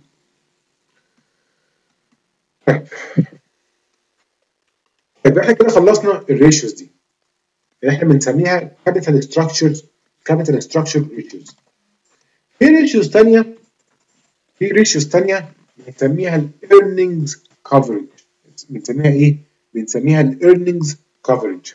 A: طيب احنا كده خلصنا الريشيوز دي اللي احنا بنسميها كابيتال ستراكشر كابيتال ستراكشر ريشيوز. في ريشيوز ثانيه في ريشيوز ثانيه بنسميها الايرنينجز كفرج. بنسميها ايه؟ بنسميها الايرنينجز كفرج.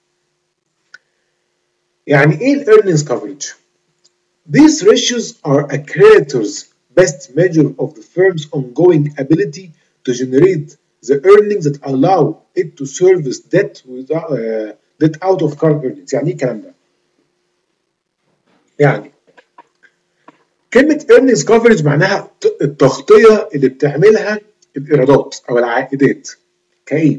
A: يعني ايه الايرنينجز كفرج؟ These ratios are a creditor's best measure of the firm's ongoing ability to generate the earnings that allow it to service debt without uh, debt out of current earnings. يعني ايه الكلام ده؟ يعني كلمة earnings coverage معناها التغطية اللي بتعملها الإيرادات أو العائدات. كإيه؟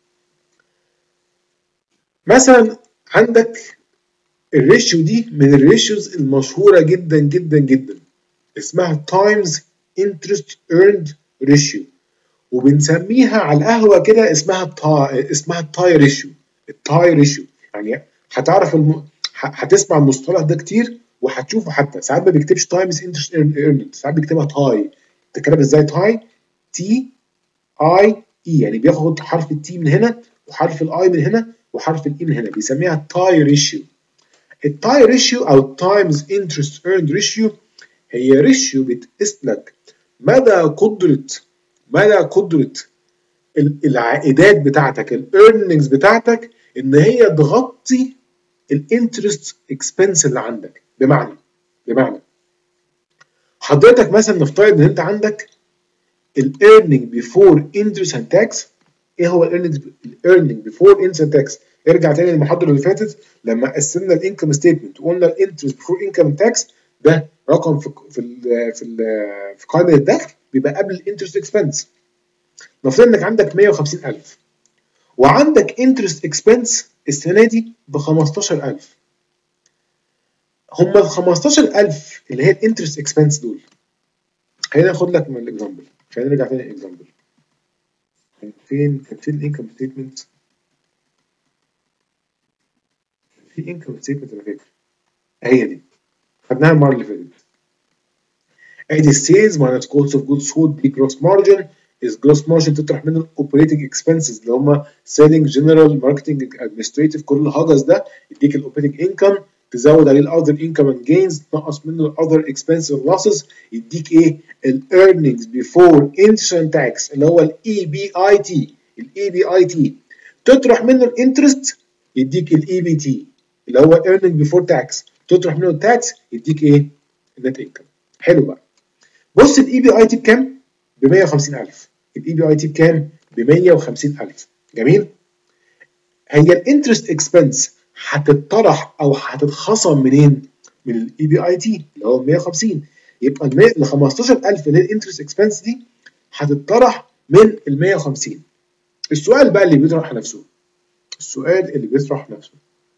A: مثلا عندك الريشيو دي من الريشيوز المشهورة جدا جدا جدا، اسمها times interest earned ratio، وبنسميها على القهوة كده اسمها التاي اسمها التاي ريشيو. التاي ريشيو يعني هتعرف الم... هتسمع المصطلح ده كتير وهتشوفه، حتى ساعات ما بيكتبش تايمز انترست ايرند، ساعات بيكتبها تاي. تتكلم ازاي تاي؟ تي اي اي، يعني بياخد حرف التي من هنا وحرف الاي من هنا وحرف الاي من هنا، بيسميها التاي ريشيو. التاي ريشيو او التايمز انترست ايرند ريشيو هي ريشيو بتقيس لك مدى قدرة مدى قدرة العائدات بتاعتك، الايرننجز بتاعتك، ان هي تغطي الانترست اكسبنس اللي عندك. بمعنى بمعنى حضرتك مثلا نفترض ان انت عندك الايرننج بيفور انترست اند تاكس. ايه هو الايرننج الايرننج بيفور انترست اند تاكس؟ ارجع تاني للمحاضره اللي فاتت لما قسمنا الانكم ستيتمنت وقلنا الانترست بيفور انكم تاكس ده رقم في في ال في ال في قائمه الدخل بيبقى قبل الانترست اكسبنس. نفترض انك عندك مية وخمسين ألف وعندك انترست اكسبنس السنه دي ب خمستاشر ألف. هم ال خمستاشر ألف اللي هي الانترست اكسبنس دول، خلينا ناخد لك من الاكزامبل، خلينا نرجع تاني للاكزامبل. كان فين كان فين الانكم ستيتمنت؟ في انكم ستيتمنت انا فاكر هي دي خدناها المره اللي فاتت. ادي السيلز ماينس كوست اوف جودز سولد دي جروس مارجن، از جروس مارجن تطرح منه الاوبريتنج اكسبنسز اللي هم سيلينج جنرال ماركتنج ادمنستريتيف، كل الهجس ده يديك الاوبريتنج انكم، تزود عليه الاذر انكم اند جينز، تنقص منه الاذر اكسبنسز لوسز، يديك ايه؟ الايرننجز بيفور انترست اند تاكس اللي هو الاي بي اي تي. الاي بي اي تي تطرح منه الانترست يديك الاي بي تي اللي هو ايرننج بيفور تاكس، تطرح منه التاكس يديك ايه؟ النت انكم. حلو بقى، بص الاي بي اي تي بكام؟ ب مية وخمسين ألف. الاي بي اي تي بكام؟ ب مية وخمسين ألف. جميل؟ هي الانترست اكسبنس هتطرح او هتتخصم منين؟ من الاي بي اي تي اللي هو مية وخمسين. يبقى ال خمستاشر ألف اللي هي الانترست اكسبنس دي هتطرح من ال مية وخمسين. السؤال بقى اللي بيطرح نفسه السؤال اللي بيطرح نفسه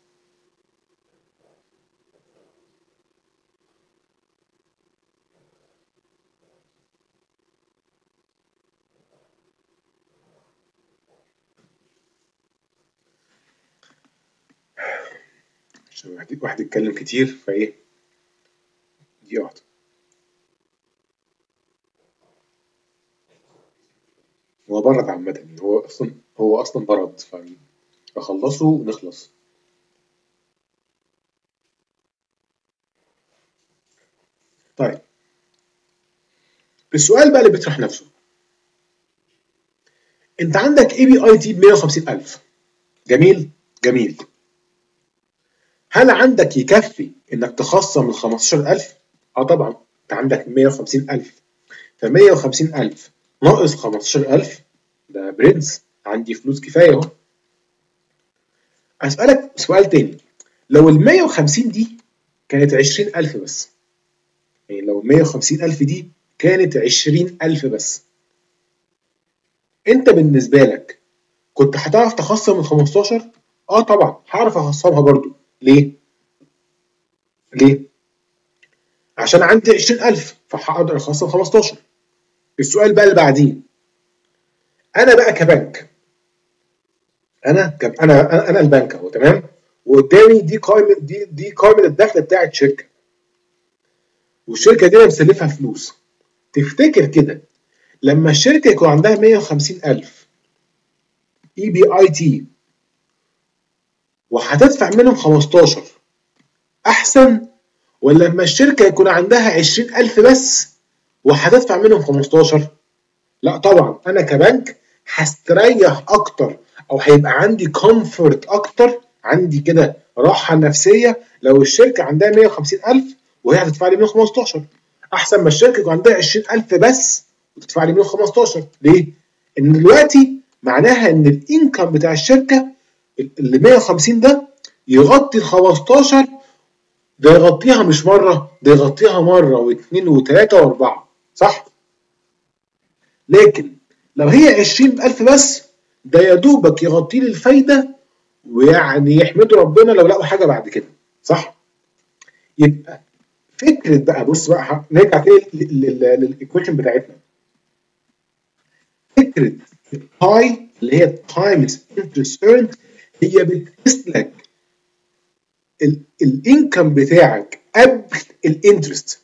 A: عشان واحد واحد يتكلم كتير فايه دي واحده. هو برد عامة يعني، هو اصلا هو اصلا برد، فاخلصه ونخلص. طيب السؤال بقى اللي بيطرح نفسه، انت عندك اي بي اي تي ب مية وخمسين ألف. جميل جميل. هل عندك يكفي انك تخصم ال خمستاشر ألف؟ اه طبعا، انت عندك مية وخمسين ألف، ف مية وخمسين ألف ناقص خمستاشر ألف ده برنس، عندي فلوس كفايه اهو. اسالك سؤال تاني، لو ال مية وخمسين دي كانت عشرين ألف بس، يعني لو ال مية وخمسين ألف دي كانت عشرين ألف بس، انت بالنسبه لك كنت هتعرف تخصم ال خمستاشر؟ اه طبعا هعرف اخصمها برضو. ليه؟ ليه؟ عشان عندي عشرين ألف فهقدر اخصم خمستاشر. السؤال بقى اللي بعديه، انا بقى كبنك، انا كب... انا انا البنك اهو تمام، وقدامي دي قائمه دي دي قائمه الدخل بتاعت شركه، والشركه دي انا مسلفها فلوس. تفتكر كده لما الشركه يكون عندها مية وخمسين ألف اي بي اي تي وهتدفع منهم خمستاشر احسن، ولا لما الشركه يكون عندها عشرين ألف بس وهتدفع منهم خمستاشر؟ لا طبعا انا كبنك هستريح اكتر، او هيبقى عندي كومفورت اكتر، عندي كده راحه نفسيه لو الشركه عندها مية وخمسين ألف وهي هتدفع لي مية وخمستاشر، احسن ما الشركه يكون عندها عشرين ألف بس وتدفع لي مية وخمستاشر. ليه؟ ان دلوقتي معناها ان الانكم بتاع الشركه اللي مية وخمسين ده يغطي ال خمستاشر ده يغطيها مش مره، ده يغطيها مره واثنين وثلاثه واربعه، صح؟ لكن لو هي عشرين ألف بس ده يا دوبك يغطي لي الفايده، ويعني يحمدوا ربنا لو لقوا حاجه بعد كده، صح؟ يبقى فكره بقى، بص بقى نرجع تاني للايكويشن بتاعتنا. فكره التاي اللي هي تايمز انترست ايرند هي بتقيس لك الانكم بتاعك قبل الانترست.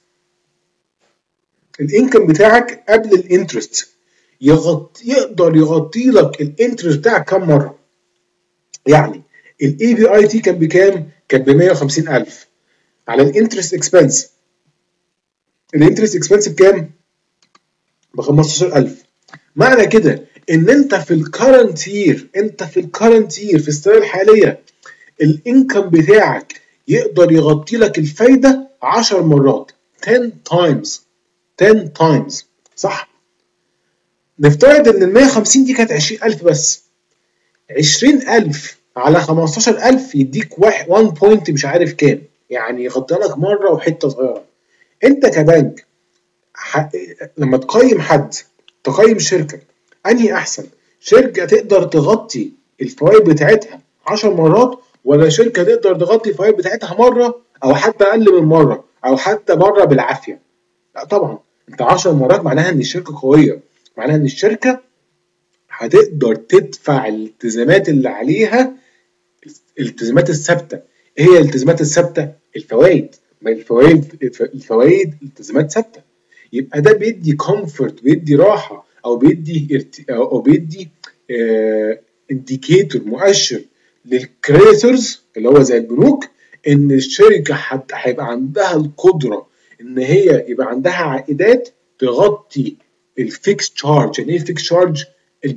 A: الانكم بتاعك قبل الانترست يغطي، يقدر يغطي لك الانترست بتاعك كام مره. يعني الاي بي اي تي كان بكام؟ كان ب مية وخمسين ألف على الانترست اكسبنس. الانترست اكسبنس بكام؟ ب خمستاشر ألف. معنى كده ان انت في الكرنت يير، انت في الكرنت يير في السنه الحاليه الانكم بتاعك يقدر يغطي لك الفايده عشر مرات، عشرة تايمز، عشرة تايمز، صح؟ نفترض ان ال مية وخمسين دي كانت عشرين ألف بس، عشرين ألف على خمستاشر ألف يديك واحد بوينت مش عارف كام، يعني يغطي لك مره وحته صغيره. انت كبنك ح... لما تقيم حد، تقيم شركه، انهي احسن؟ شركه تقدر تغطي الفوائد بتاعتها عشر مرات، ولا شركه تقدر تغطي الفوائد بتاعتها مره او حتى اقل من مره او حتى مره بالعافيه؟ لا طبعا، انت عشر مرات معناها ان الشركه قويه، معناها ان الشركه هتقدر تدفع الالتزامات اللي عليها، الالتزامات الثابته. ايه هي الالتزامات الثابته؟ الفوائد. ما الفوائد الفوائد التزامات ثابته. يبقى ده بيدي كومفورت، بيدي راحه، او بيدي ارت... او بيدي انديكيتور، مؤشر للكريتورز اللي هو زي البنوك، ان الشركه حتى هيبقى عندها القدره ان هي يبقى عندها عائدات تغطي الفيكس تشارج. يعني ايه الفيكس تشارج؟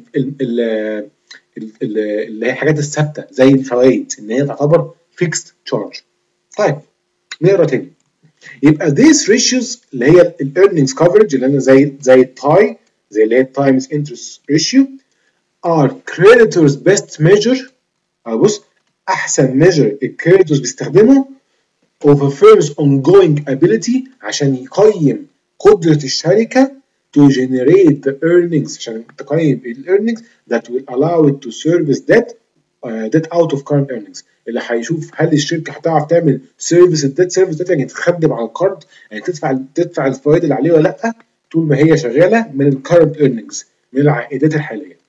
A: اللي هي الحاجات الثابته زي الفوائد، ان هي تعتبر فيكس تشارج. طيب نقرا تاني. يبقى these ratios اللي هي الايرنينجز كفرج اللي انا زي زي التاي، زي اللي هي التايمز انترست ريشيو، are creditors best measure. بص، احسن ميجر الكريديتورز بيستخدمه of a firm's ongoing ability عشان يقيم قدره الشركه to generate the earnings، عشان تقيم الايرنينجز that will allow it to service debt uh, debt out of current earnings. اللي هيشوف هل الشركه هتعرف تعمل سيرفيس الديت، سيرفيس ديت يعني تخدم على القرض، يعني تدفع تدفع الفوائد اللي عليه ولا لا، طول ما هي شغاله من الكرنت ايرنينجز، من العائدات الحاليه.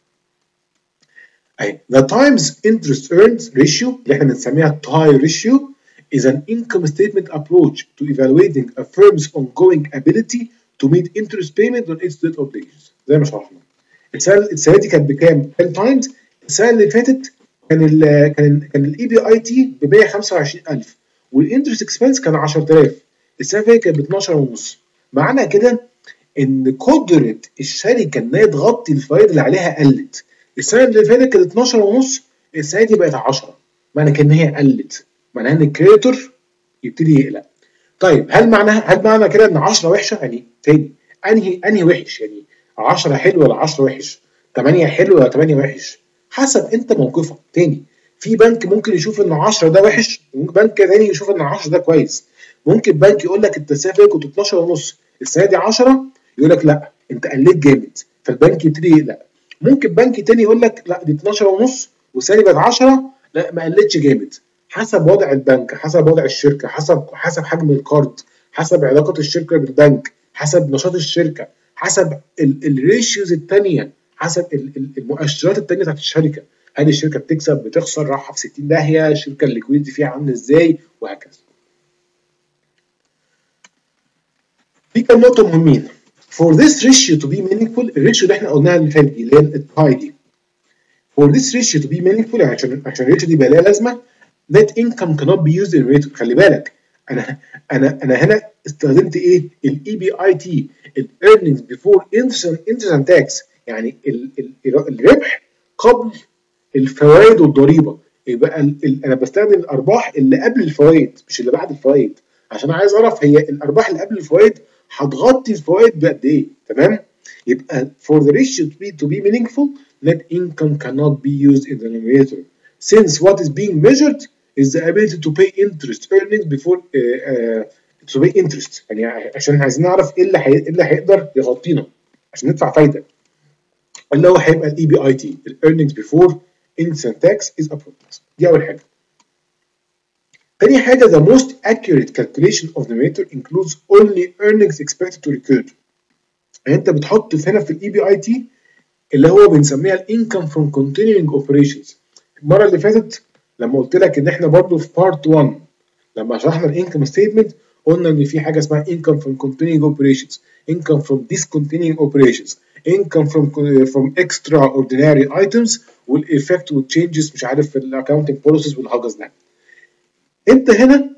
A: اهي the times interest earned ratio اللي احنا بنسميها تاي ratio is an income statement approach to evaluating a firm's ongoing ability to meet interest payment on its debt obligations. زي ما شرحنا. السنه السنه دي كانت بكام؟ عشرة تايمز. السنه اللي فاتت كان ال كان كان الاي بي اي تي ب مية وخمسة وعشرين ألف والانترست اكسبنس كان عشرة آلاف. السنه اللي فاتت كانت ب اتناشر ونص. معنى كده ان قدره الشركه ان هي تغطي الفوائد اللي عليها قلت. السنه اللي فاتت كانت اتناشر ونص، السنه دي بقت عشرة. معنى كده ان هي قلت، معناها ان الكريتور يبتدي يقلق. طيب هل معناها هل معنى كده ان عشرة وحشه؟ يعني تاني، انهي انهي وحش؟ يعني عشرة حلو ولا عشرة وحش؟ تمانية حلو ولا تمانية وحش؟ حسب انت موقفك. تاني، في بنك ممكن يشوف ان عشرة ده وحش، وبنك تاني يشوف ان عشرة ده كويس. ممكن بنك يقول لك انت السنه اللي فاتت كنت اتناشر ونص، السنه دي عشرة، يقول لك لا انت قلت جامد، فالبنك يبتدي يقلق. ممكن بنك تاني يقول لك لا دي اتناشر ونص والسنه دي بقت عشرة، لا ما قلتش جامد. حسب وضع البنك، حسب وضع الشركه، حسب حسب حجم القرض، حسب علاقه الشركه بالبنك، حسب نشاط الشركه، حسب الريشيوز الثانيه، حسب المؤشرات الثانيه بتاعت الشركه. هل الشركه بتكسب، بتخسر، رايحه في ستين داهيه، الشركه الليكويديتي فيها عامله ازاي، وهكذا. في كام نقطه مهمين. For this ratio to be meaningful، الريشيو اللي احنا قلناها اللي فاتت دي اللي هي التاي دي. For this ratio to be meaningful، عشان عشان الريشيو دي بقى لها لازمه، net income cannot be used in rate. خلي بالك انا انا انا هنا استخدمت ايه؟ الاي بي اي تي، earnings before interest and tax، يعني ال ال الربح قبل الفوائد والضريبه. يبقى ال ال انا بستخدم الارباح اللي قبل الفوائد مش اللي بعد الفوائد، عشان عايز اعرف هي الارباح اللي قبل الفوائد هتغطي الفوائد بقد ايه. تمام؟ يبقى for the ratio to be, to be meaningful net income cannot be used in the numerator since what is being measured is the ability to pay interest earnings before uh, uh, to pay interest، يعني عشان عايزين نعرف ايه اللي حي... ايه اللي هيقدر يغطينا عشان ندفع فايده، اللي هو هيبقى الاي بي اي تي، earnings before interest and tax is approved. دي اول حاجه. تاني حاجه the most accurate calculation of the numerator includes only earnings expected to recur. يعني انت بتحط هنا في الاي بي اي تي اللي هو بنسميها الانكم فروم continuing اوبريشنز. المره اللي فاتت لما قلت لك ان احنا برضو في بارت واحد لما شرحنا الانكم ستيتمنت قلنا ان في حاجه اسمها income from continuing operations، income from discontinuing operations، income from from extraordinary items والايفكت والتشينجز مش عارف في الاكونتنج بوليسيز والهجس ده. انت هنا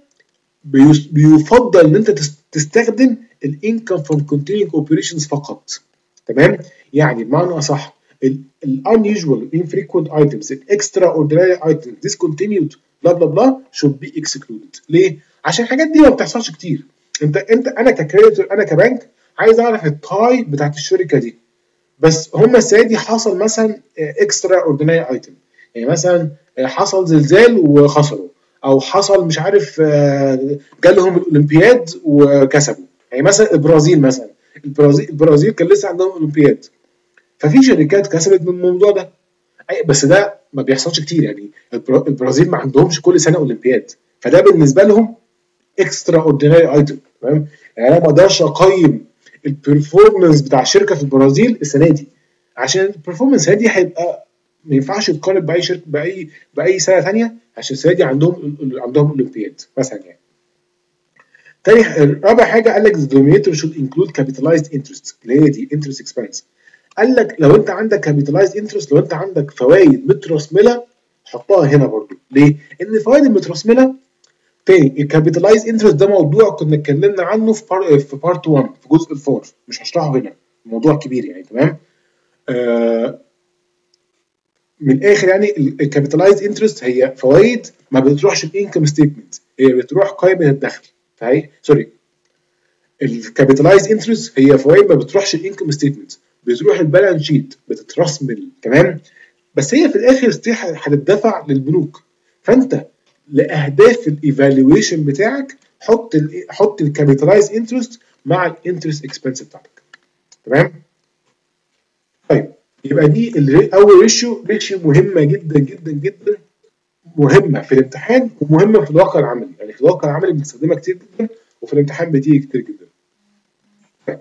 A: بيفضل ان انت تستخدم الانكم from continuing operations فقط، تمام؟ يعني بمعنى اصح ال unusual infrequent items ال extraordinary items discontinued بلا بلا بلا should be excluded. ليه؟ عشان الحاجات دي ما بتحصلش كتير. انت انت انا ككريديتور انا كبنك عايز اعرف التاي بتاعت الشركه دي، بس هم السنه دي حصل مثلا اكسترا اوردينري ايتم، يعني مثلا حصل زلزال وخسروا، او حصل مش عارف جالهم الاولمبياد وكسبوا، يعني مثلا البرازيل مثلا البرازيل البرازيل كان لسه عندهم اولمبياد، ففي شركات كسبت من الموضوع ده، بس ده ما بيحصلش كتير. يعني البرازيل ما عندهمش كل سنه اولمبياد، فده بالنسبه لهم اكسترا اوردينري ايتم، تمام؟ يعني انا ما اقدرش اقيم البرفورمانس بتاع شركه في البرازيل السنه دي، عشان البرفورمانس السنه دي هيبقى ما ينفعش يتقارن باي شركه باي باي سنه ثانيه، عشان السنه دي عندهم عندهم اولمبياد مثلا. يعني تاني رابع حاجه قال لك the denominator should include capitalized interest، اللي هي دي interest expense. قال لك لو انت عندك capitalized interest، لو انت عندك فوائد مترسمله حطها هنا برضو. ليه؟ ان الفوائد المترسمله تاني الكابيتالايز انترست ده موضوع كنا اتكلمنا عنه في بار في بارت واحد في جزء الفور، مش هشرحه هنا، الموضوع كبير يعني، تمام؟ آه من الاخر يعني الكابيتالايز انترست هي فوائد ما بتروحش الانكم ستيتمنت، هي بتروح قائمه الدخل. فهي سوري الكابيتالايز انترست هي فوائد ما بتروحش الانكم ستيتمنت، بتروح البالانس شيت بتترسمل، تمام؟ بس هي في الاخر هتدفع للبنوك. فانت لاهداف الايفالويشن بتاعك حط ال حط الكابيتالايز انترست مع الانترست اكسبنس بتاعتك، تمام؟ طيب يبقى دي اول ريشيو، ريشيو مهمه جدا جدا جدا، مهمه في الامتحان ومهمه في الواقع العملي. يعني في الواقع العملي بنستخدمها كتير جدا وفي الامتحان بتيجي كتير جدا. طيب.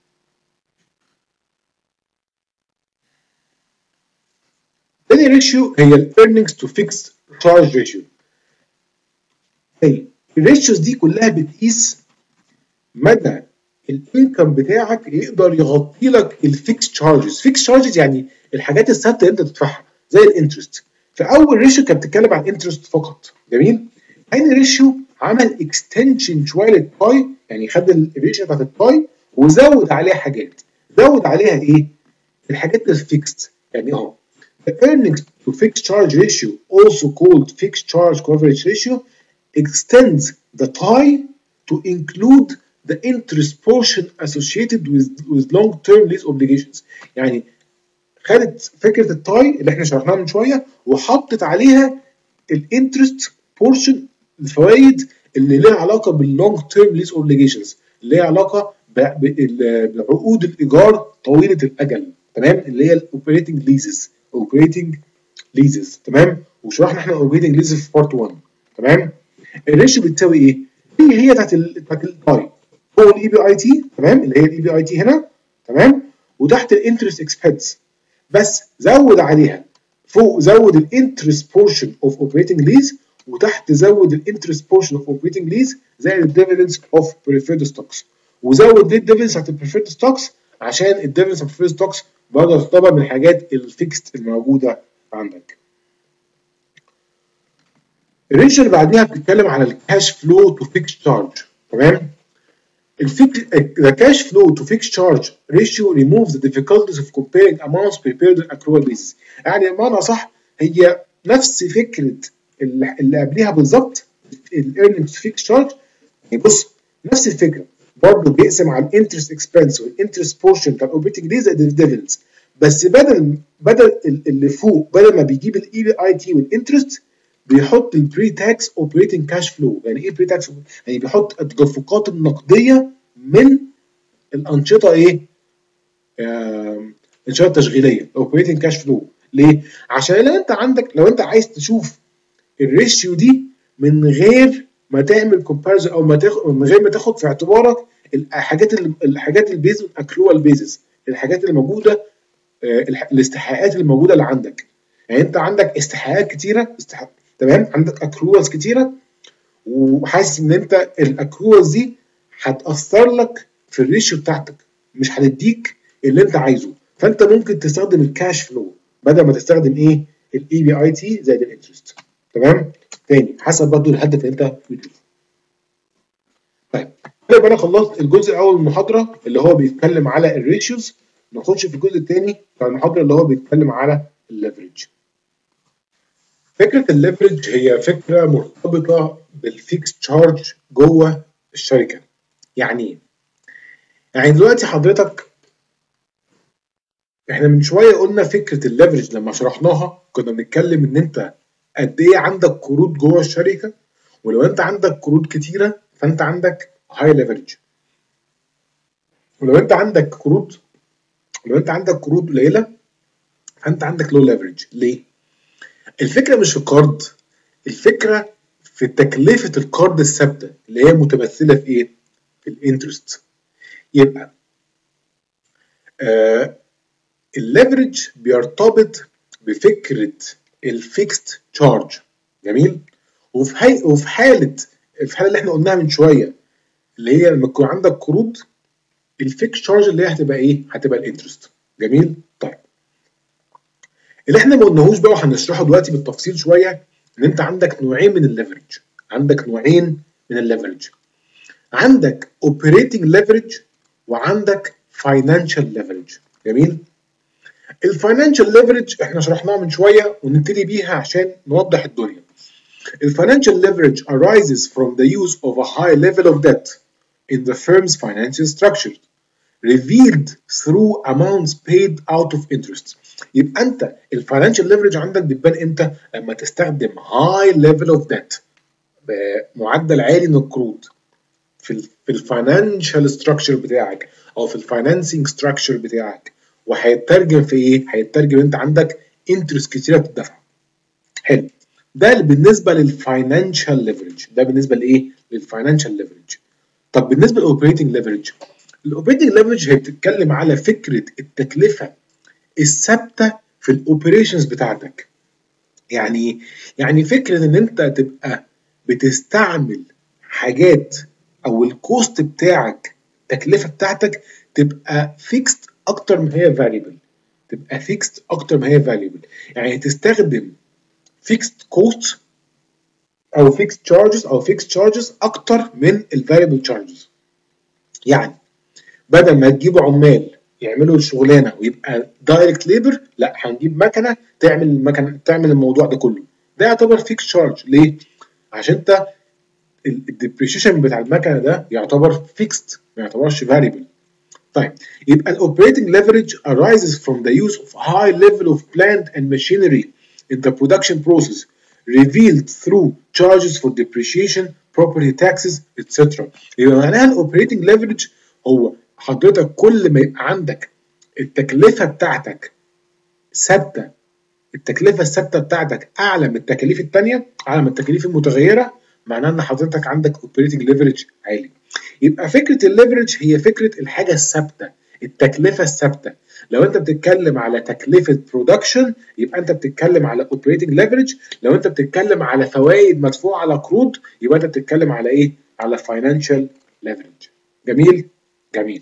A: تاني ريشيو هي الايرنينجز تو فيكس تشارج ريشيو. الريشيوز دي كلها بتقيس مدى الانكم بتاعك يقدر يغطي لك الفيكس تشارجز. فيكس تشارجز يعني الحاجات الثابته اللي انت بتدفعها زي الانترست. فاول ريشيو كانت بتتكلم عن الانترست فقط، جميل؟ ثاني ريشيو عمل اكستنشن شويه للباي، يعني خد الريشيو بتاعت الباي وزود عليها حاجات. زود عليها ايه؟ الحاجات الفيكست، يعني اهو the earnings to fixed charge ratio also called fixed charge coverage ratio extends the tie to include the interest portion associated with with long-term lease obligations. يعني خدت فكره التاي اللي احنا شرحناها من شويه وحطت عليها الانترست بورشن، الفوائد اللي لها علاقه باللونج تيرم ليز اوبليجيشنز، اللي لها علاقه بعقود الايجار طويله الاجل، تمام؟ اللي هي الاوبريتنج ليزز، اوبريتنج ليزز، تمام؟ وشرحنا احنا اوبريتنج ليزز في بارت واحد، تمام؟ الريشيو بتساوي ايه؟ هي هي بتاعت بتاعت التاي فوق الاي بي اي تي، تمام؟ اللي هي الاي بي اي تي هنا، تمام؟ وتحت الانترست اكسبنس، بس زود عليها فوق زود الانترست بورشن اوف اوبريتنج ليز، وتحت زود الانترست بورشن اوف اوبريتنج ليز زائد الديفيدنس اوف بريفيرد ستوكس، وزود ليه الديفيدنس بتاعت البريفيرد ستوكس عشان الديفيدنس اوف بريفيرد ستوكس برضه تعتبر من الحاجات الفيكست الموجوده عندك. الريشيو اللي بعديها بتتكلم على الكاش فلو تو فيكس تشارج، تمام؟ The cash flow to fixed charge ratio removes the difficulties of comparing amounts prepared on accrual basis. يعني بمعنى صح هي نفس فكرة اللي قبليها بالظبط، earnings to fixed charge. يعني بص نفس الفكرة برضه بيقسم على الانترست اكسبنس والانترست بورشن بتاع الاوبريتنج ليز زائد الديفيدنس، بس بدل بدل اللي فوق بدل ما بيجيب الاي بي اي تي والانترست بيحط البري تاكس اوبريتنج كاش فلو. يعني ايه بري تاكس؟ يعني بيحط التدفقات النقديه من الانشطه ايه؟ آه الانشطه التشغيليه، اوبريتنج كاش فلو. ليه؟ عشان لو انت عندك لو انت عايز تشوف الريشيو دي من غير ما تعمل كومباريزون او ما تاخد من غير ما تاخد في اعتبارك الحاجات اللي الحاجات البيز اكروال بيزس، الحاجات اللي موجوده، آه الاستحقاقات اللي موجوده اللي عندك. يعني انت عندك استحقاقات كتيره، استحق... تمام، عندك اكروالز كتيره، وحاسس ان انت الاكروالز دي هتاثر لك في الريشيو بتاعتك، مش هتديك اللي انت عايزه. فانت ممكن تستخدم الكاش فلو بدل ما تستخدم ايه؟ الاي بي اي تي زائد الانترست. تمام؟ تاني حسب برضه الهدف اللي انت بتشوفه. طيب كده يبقى انا خلصت الجزء الاول من المحاضره اللي هو بيتكلم على الريشيوز. نخش في الجزء الثاني بتاع المحاضره اللي هو بيتكلم على الليفرج. فكره الليفرج هي فكره مرتبطه بالفيكس تشارج جوه الشركه. يعني ايه؟ يعني دلوقتي حضرتك، احنا من شويه قلنا فكره الليفرج لما شرحناها كنا بنتكلم ان انت قد ايه عندك قروض جوه الشركه، ولو انت عندك قروض كتيره فانت عندك هاي ليفرج، ولو انت عندك قروض ولو انت عندك قروض قليله فانت عندك لو ليفرج. ليه؟ الفكره مش في القرض، الفكره في تكلفه القرض الثابته اللي هي متمثله في ايه؟ في الانترست. يبقى آه الليفرج بيرتبط بفكره الفيكست تشارج. جميل؟ وفي حي... وفي حاله في الحاله اللي احنا قلناها من شويه اللي هي لما يكون عندك قروض، الفيكس تشارج اللي هي هتبقى ايه؟ هتبقى الانترست. جميل؟ طيب اللي احنا ما قلناهوش بقى وهنشرحه دلوقتي بالتفصيل شويه، ان انت عندك نوعين من الليفرج. عندك نوعين من الليفرج. عندك اوبريتنج ليفرج وعندك فاينانشال ليفرج. جميل؟ الفاينانشال ليفرج احنا شرحناها من شويه ونبتدي بيها عشان نوضح الدنيا. الفاينانشال leverage arises from the use of a high level of debt in the firm's financial structure revealed through amounts paid out of interest. يبقى انت الفاينانشال ليفرج عندك بتبان امتى؟ لما تستخدم high level of debt بمعدل عالي من القروض في في الفاينانشال ستراكشر بتاعك او في الفاينانسنج ستراكشر بتاعك، وهيترجم في ايه؟ هيترجم انت عندك انترست كتيره بتدفع. حلو. ده بالنسبه للفاينانشال ليفرج. ده بالنسبه لايه؟ للفاينانشال ليفرج. طب بالنسبه للاوبريتنج ليفرج، الاوبريتنج ليفرج هي بتتكلم على فكره التكلفه الثابته في الاوبريشنز بتاعتك. يعني يعني فكره ان انت تبقى بتستعمل حاجات او الكوست بتاعك، التكلفه بتاعتك تبقى فيكست اكتر ما هي فاريبل. تبقى فيكست اكتر ما هي فاريبل. يعني تستخدم فيكست كوست او فيكست تشارجز او فيكست تشارجز اكتر من الفاريبل تشارجز. يعني بدل ما تجيبوا عمال يعملوا الشغلانه ويبقى دايركت ليبر، لا هنجيب مكنه تعمل المكنه تعمل الموضوع ده كله. ده يعتبر فيكست تشارج. ليه؟ عشان انت الديبريشيشن بتاع المكنه ده يعتبر فيكست ما يعتبرش فاريبل. طيب يبقى الاوبريتنج ليفرج arises from the use of high level of plant and machinery in the production process revealed through charges for depreciation, property taxes, et cetera. يبقى معناها الاوبريتنج ليفرج هو حضرتك كل ما يبقى عندك التكلفه بتاعتك ثابته، التكلفه الثابته بتاعتك اعلى من التكاليف الثانيه، اعلى من التكاليف المتغيره، معناه ان حضرتك عندك اوبريتنج ليفرج عالي. يبقى فكره الليفرج هي فكره الحاجه الثابته، التكلفه الثابته. لو انت بتتكلم على تكلفه برودكشن يبقى انت بتتكلم على اوبريتنج ليفرج. لو انت بتتكلم على فوائد مدفوعه على قروض يبقى انت بتتكلم على ايه؟ على فاينانشال ليفرج. جميل؟ جميل.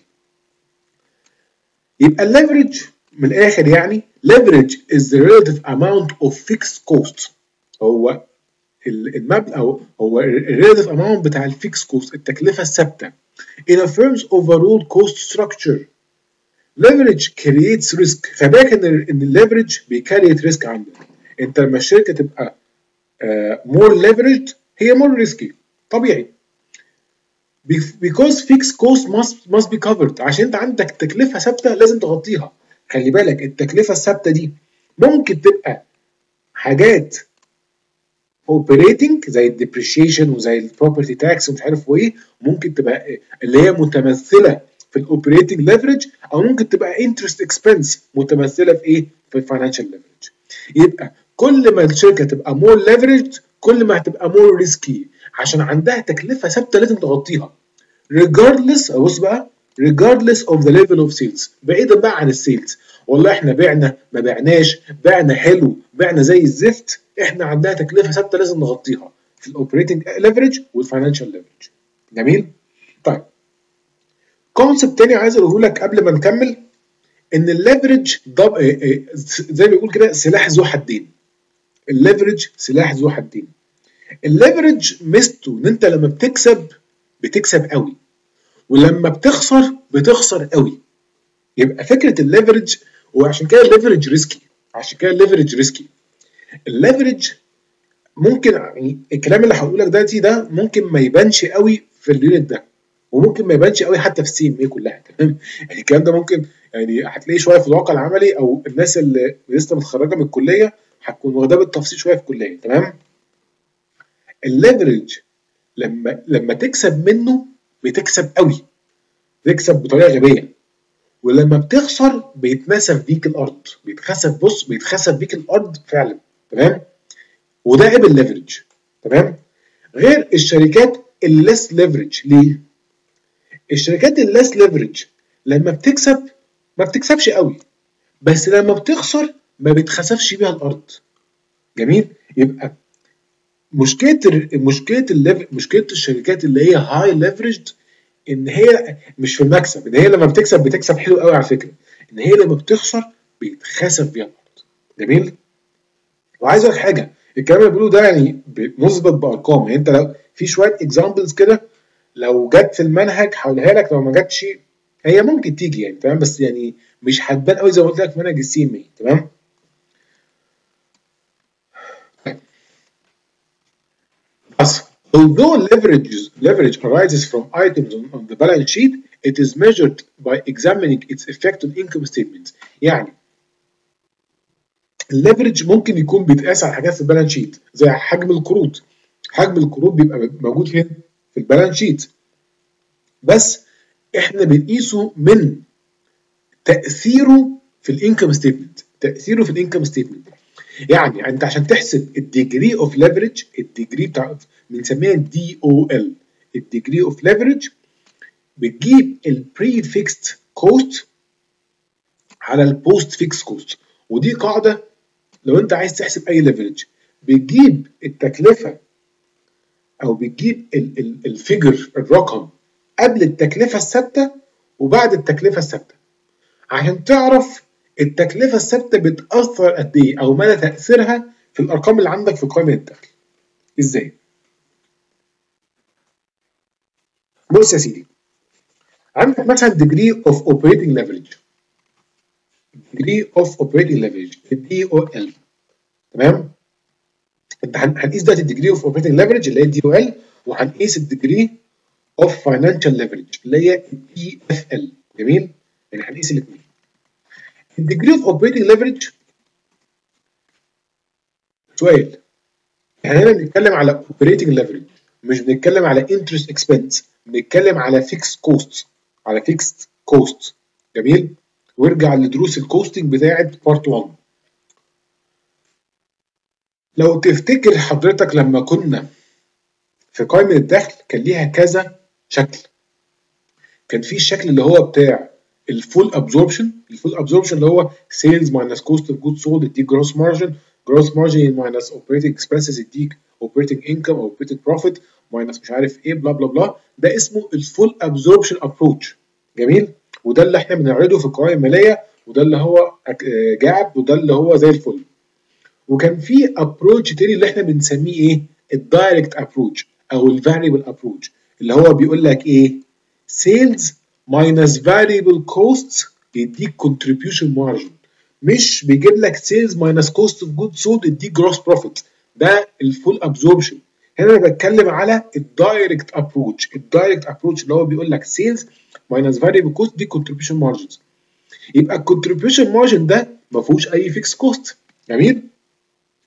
A: يبقى الليفرج من الاخر يعني leverage is the relative amount of fixed cost. هو المبلغ او هو الريليتيف اماونت بتاع الفيكس كوست، التكلفه الثابته in a firm's overall cost structure. leverage creates risk. خلي بالك ان ان الليفرج بيكريت ريسك عندك. انت لما الشركه تبقى مور uh, leveraged هي مور risky طبيعي. because fixed cost must must be covered. عشان انت عندك تكلفه ثابته لازم تغطيها. خلي بالك التكلفه الثابته دي ممكن تبقى حاجات اوبريتنج زي الديبريشيشن وزي البروبرتي تاكس ومش عارف وايه، ممكن تبقى اللي هي متمثله في الاوبريتنج ليفرج، او ممكن تبقى انترست اكسبنس متمثله في ايه؟ في الفاينانشال ليفرج. يبقى كل ما الشركه تبقى مور ليفرج كل ما هتبقى مور ريسكي، عشان عندها تكلفه ثابته لازم تغطيها regardless. بص بقى regardless of the level of sales، بعيدا بقى عن السيلز، والله احنا بعنا ما بعناش، بعنا حلو بعنا زي الزفت، احنا عندنا تكلفه ثابته لازم نغطيها في الاوبريتنج ليفرج والفاينانشال ليفرج. جميل؟ طيب كونسبت تاني عايز اقوله لك قبل ما نكمل، ان الليفرج زي ما بيقول كده سلاح ذو حدين. الليفرج سلاح ذو حدين. الليفرج ميزته ان انت لما بتكسب بتكسب قوي، ولما بتخسر بتخسر قوي. يبقى فكره الليفرج، وعشان كده الليفرج ريسكي، عشان كده الليفرج ريسكي. الليفرج ممكن يعني الكلام اللي هقوله لك دلوقتي ده ممكن ما يبانش قوي في اليونت ده، وممكن ما يبانش قوي حتى في السي ام اي كلها، تمام؟ يعني الكلام ده ممكن يعني هتلاقيه شويه في الواقع العملي، او الناس اللي لسه متخرجه من الكليه هتكون واخداه بالتفصيل شويه في الكليه، تمام؟ الليفرج لما لما تكسب منه بتكسب قوي، تكسب بطريقه غبيه، ولما بتخسر بيتنسف بيك الارض، بيتخسف، بص بيتخسف بيك الارض فعلا، تمام؟ وده عيب الليفرج، تمام؟ غير الشركات الليس ليفرج. ليه؟ الشركات الليس ليفرج لما بتكسب ما بتكسبش قوي، بس لما بتخسر ما بتخسفش بيها الارض. جميل؟ يبقى مشكله مشكله الليف مشكله الشركات اللي هي هاي ليفرجد ان هي مش في المكسب، ان هي لما بتكسب بتكسب حلو قوي على فكره، ان هي لما بتخسر بيتخسف بيها الارض. جميل؟ وعايز اقول حاجه، الكلام اللي بيقوله ده يعني مثبت بارقام، يعني انت لو في شويه اكزامبلز كده لو جت في المنهج هقولها لك، لو ما جاتش هي ممكن تيجي يعني، تمام؟ بس يعني مش هتبان قوي زي ما قلت لك في منهج السي ام اي، تمام؟ بس although leverage leverage arises from items on, on the balance sheet, it is measured by examining its effect on income statements. يعني الليفرج ممكن يكون بيتقاس على حاجات في البالانس شيت زي حجم القروض. حجم القروض بيبقى موجود فين؟ في البالانس شيت، بس احنا بنقيسه من تاثيره في الانكم ستيتمنت، تاثيره في الانكم ستيتمنت. يعني انت عشان تحسب الديجري اوف ليفرج، الديجري بتاع بنسميها الدي او ال، الديجري اوف ليفرج، بتجيب البري فيكست كوست على البوست فيكس كوست. ودي قاعده لو انت عايز تحسب اي ليفرج، بتجيب التكلفه او بتجيب الفيجر الرقم قبل التكلفه الثابته وبعد التكلفه الثابته، عشان تعرف التكلفه الثابته بتاثر قد ايه او مدى تاثيرها في الارقام اللي عندك في قائمه الدخل. ازاي؟ بص يا سيدي، عندك مثلا degree of operating leverage، degree of operating leverage الدي او ال، تمام؟ انت هنقيس دلوقتي الديجري اوف اوبريتنج ليفرج اللي هي الدي او ال، وهنقيس الديجري اوف فاينانشال ليفرج اللي هي الدي اف ال. جميل؟ يعني هنقيس الاثنين. الديجري اوف اوبريتنج ليفرج سؤال، احنا هنا بنتكلم على اوبريتنج ليفرج، مش بنتكلم على انترست اكسبنس، بنتكلم على فيكس كوست، على فيكس كوست. جميل؟ وارجع لدروس الكوستنج بتاعت بارت واحد. لو تفتكر حضرتك لما كنا في قائمة الدخل كان ليها كذا شكل. كان في الشكل اللي هو بتاع الفول ابزوربشن، الفول ابزوربشن اللي هو سيلز ماينس كوست اوف جود سولد يديك جروس مارجن، جروس مارجن ماينس اوبريتنج اكسبنسز يديك اوبريتنج انكم او اوبريتنج بروفيت ماينس مش عارف ايه بلا بلا بلا. ده اسمه الفول ابزوربشن ابروتش. جميل؟ وده اللي احنا بنعرضه في القوائم الماليه، وده اللي هو جاب، وده اللي هو زي الفل. وكان في ابروتش تاني اللي احنا بنسميه ايه؟ الدايركت ابروتش او الفاريبل ابروتش، اللي هو بيقول لك ايه؟ سيلز ماينس فاريبل كوست يديك كونتريبيوشن مارجن، مش بيجيب لك سيلز ماينس كوست اوف جود سولد يديك جروس بروفيت. ده الفول ابزوربشن. هنا انا بتكلم على الدايركت ابروتش، الدايركت ابروتش اللي هو بيقول لك سيلز ماينس فاريبل كوست دي كونتريبيوشن مارجنز. يبقى الكونتريبيوشن مارجن ده ما فيهوش اي فيكس كوست. جميل؟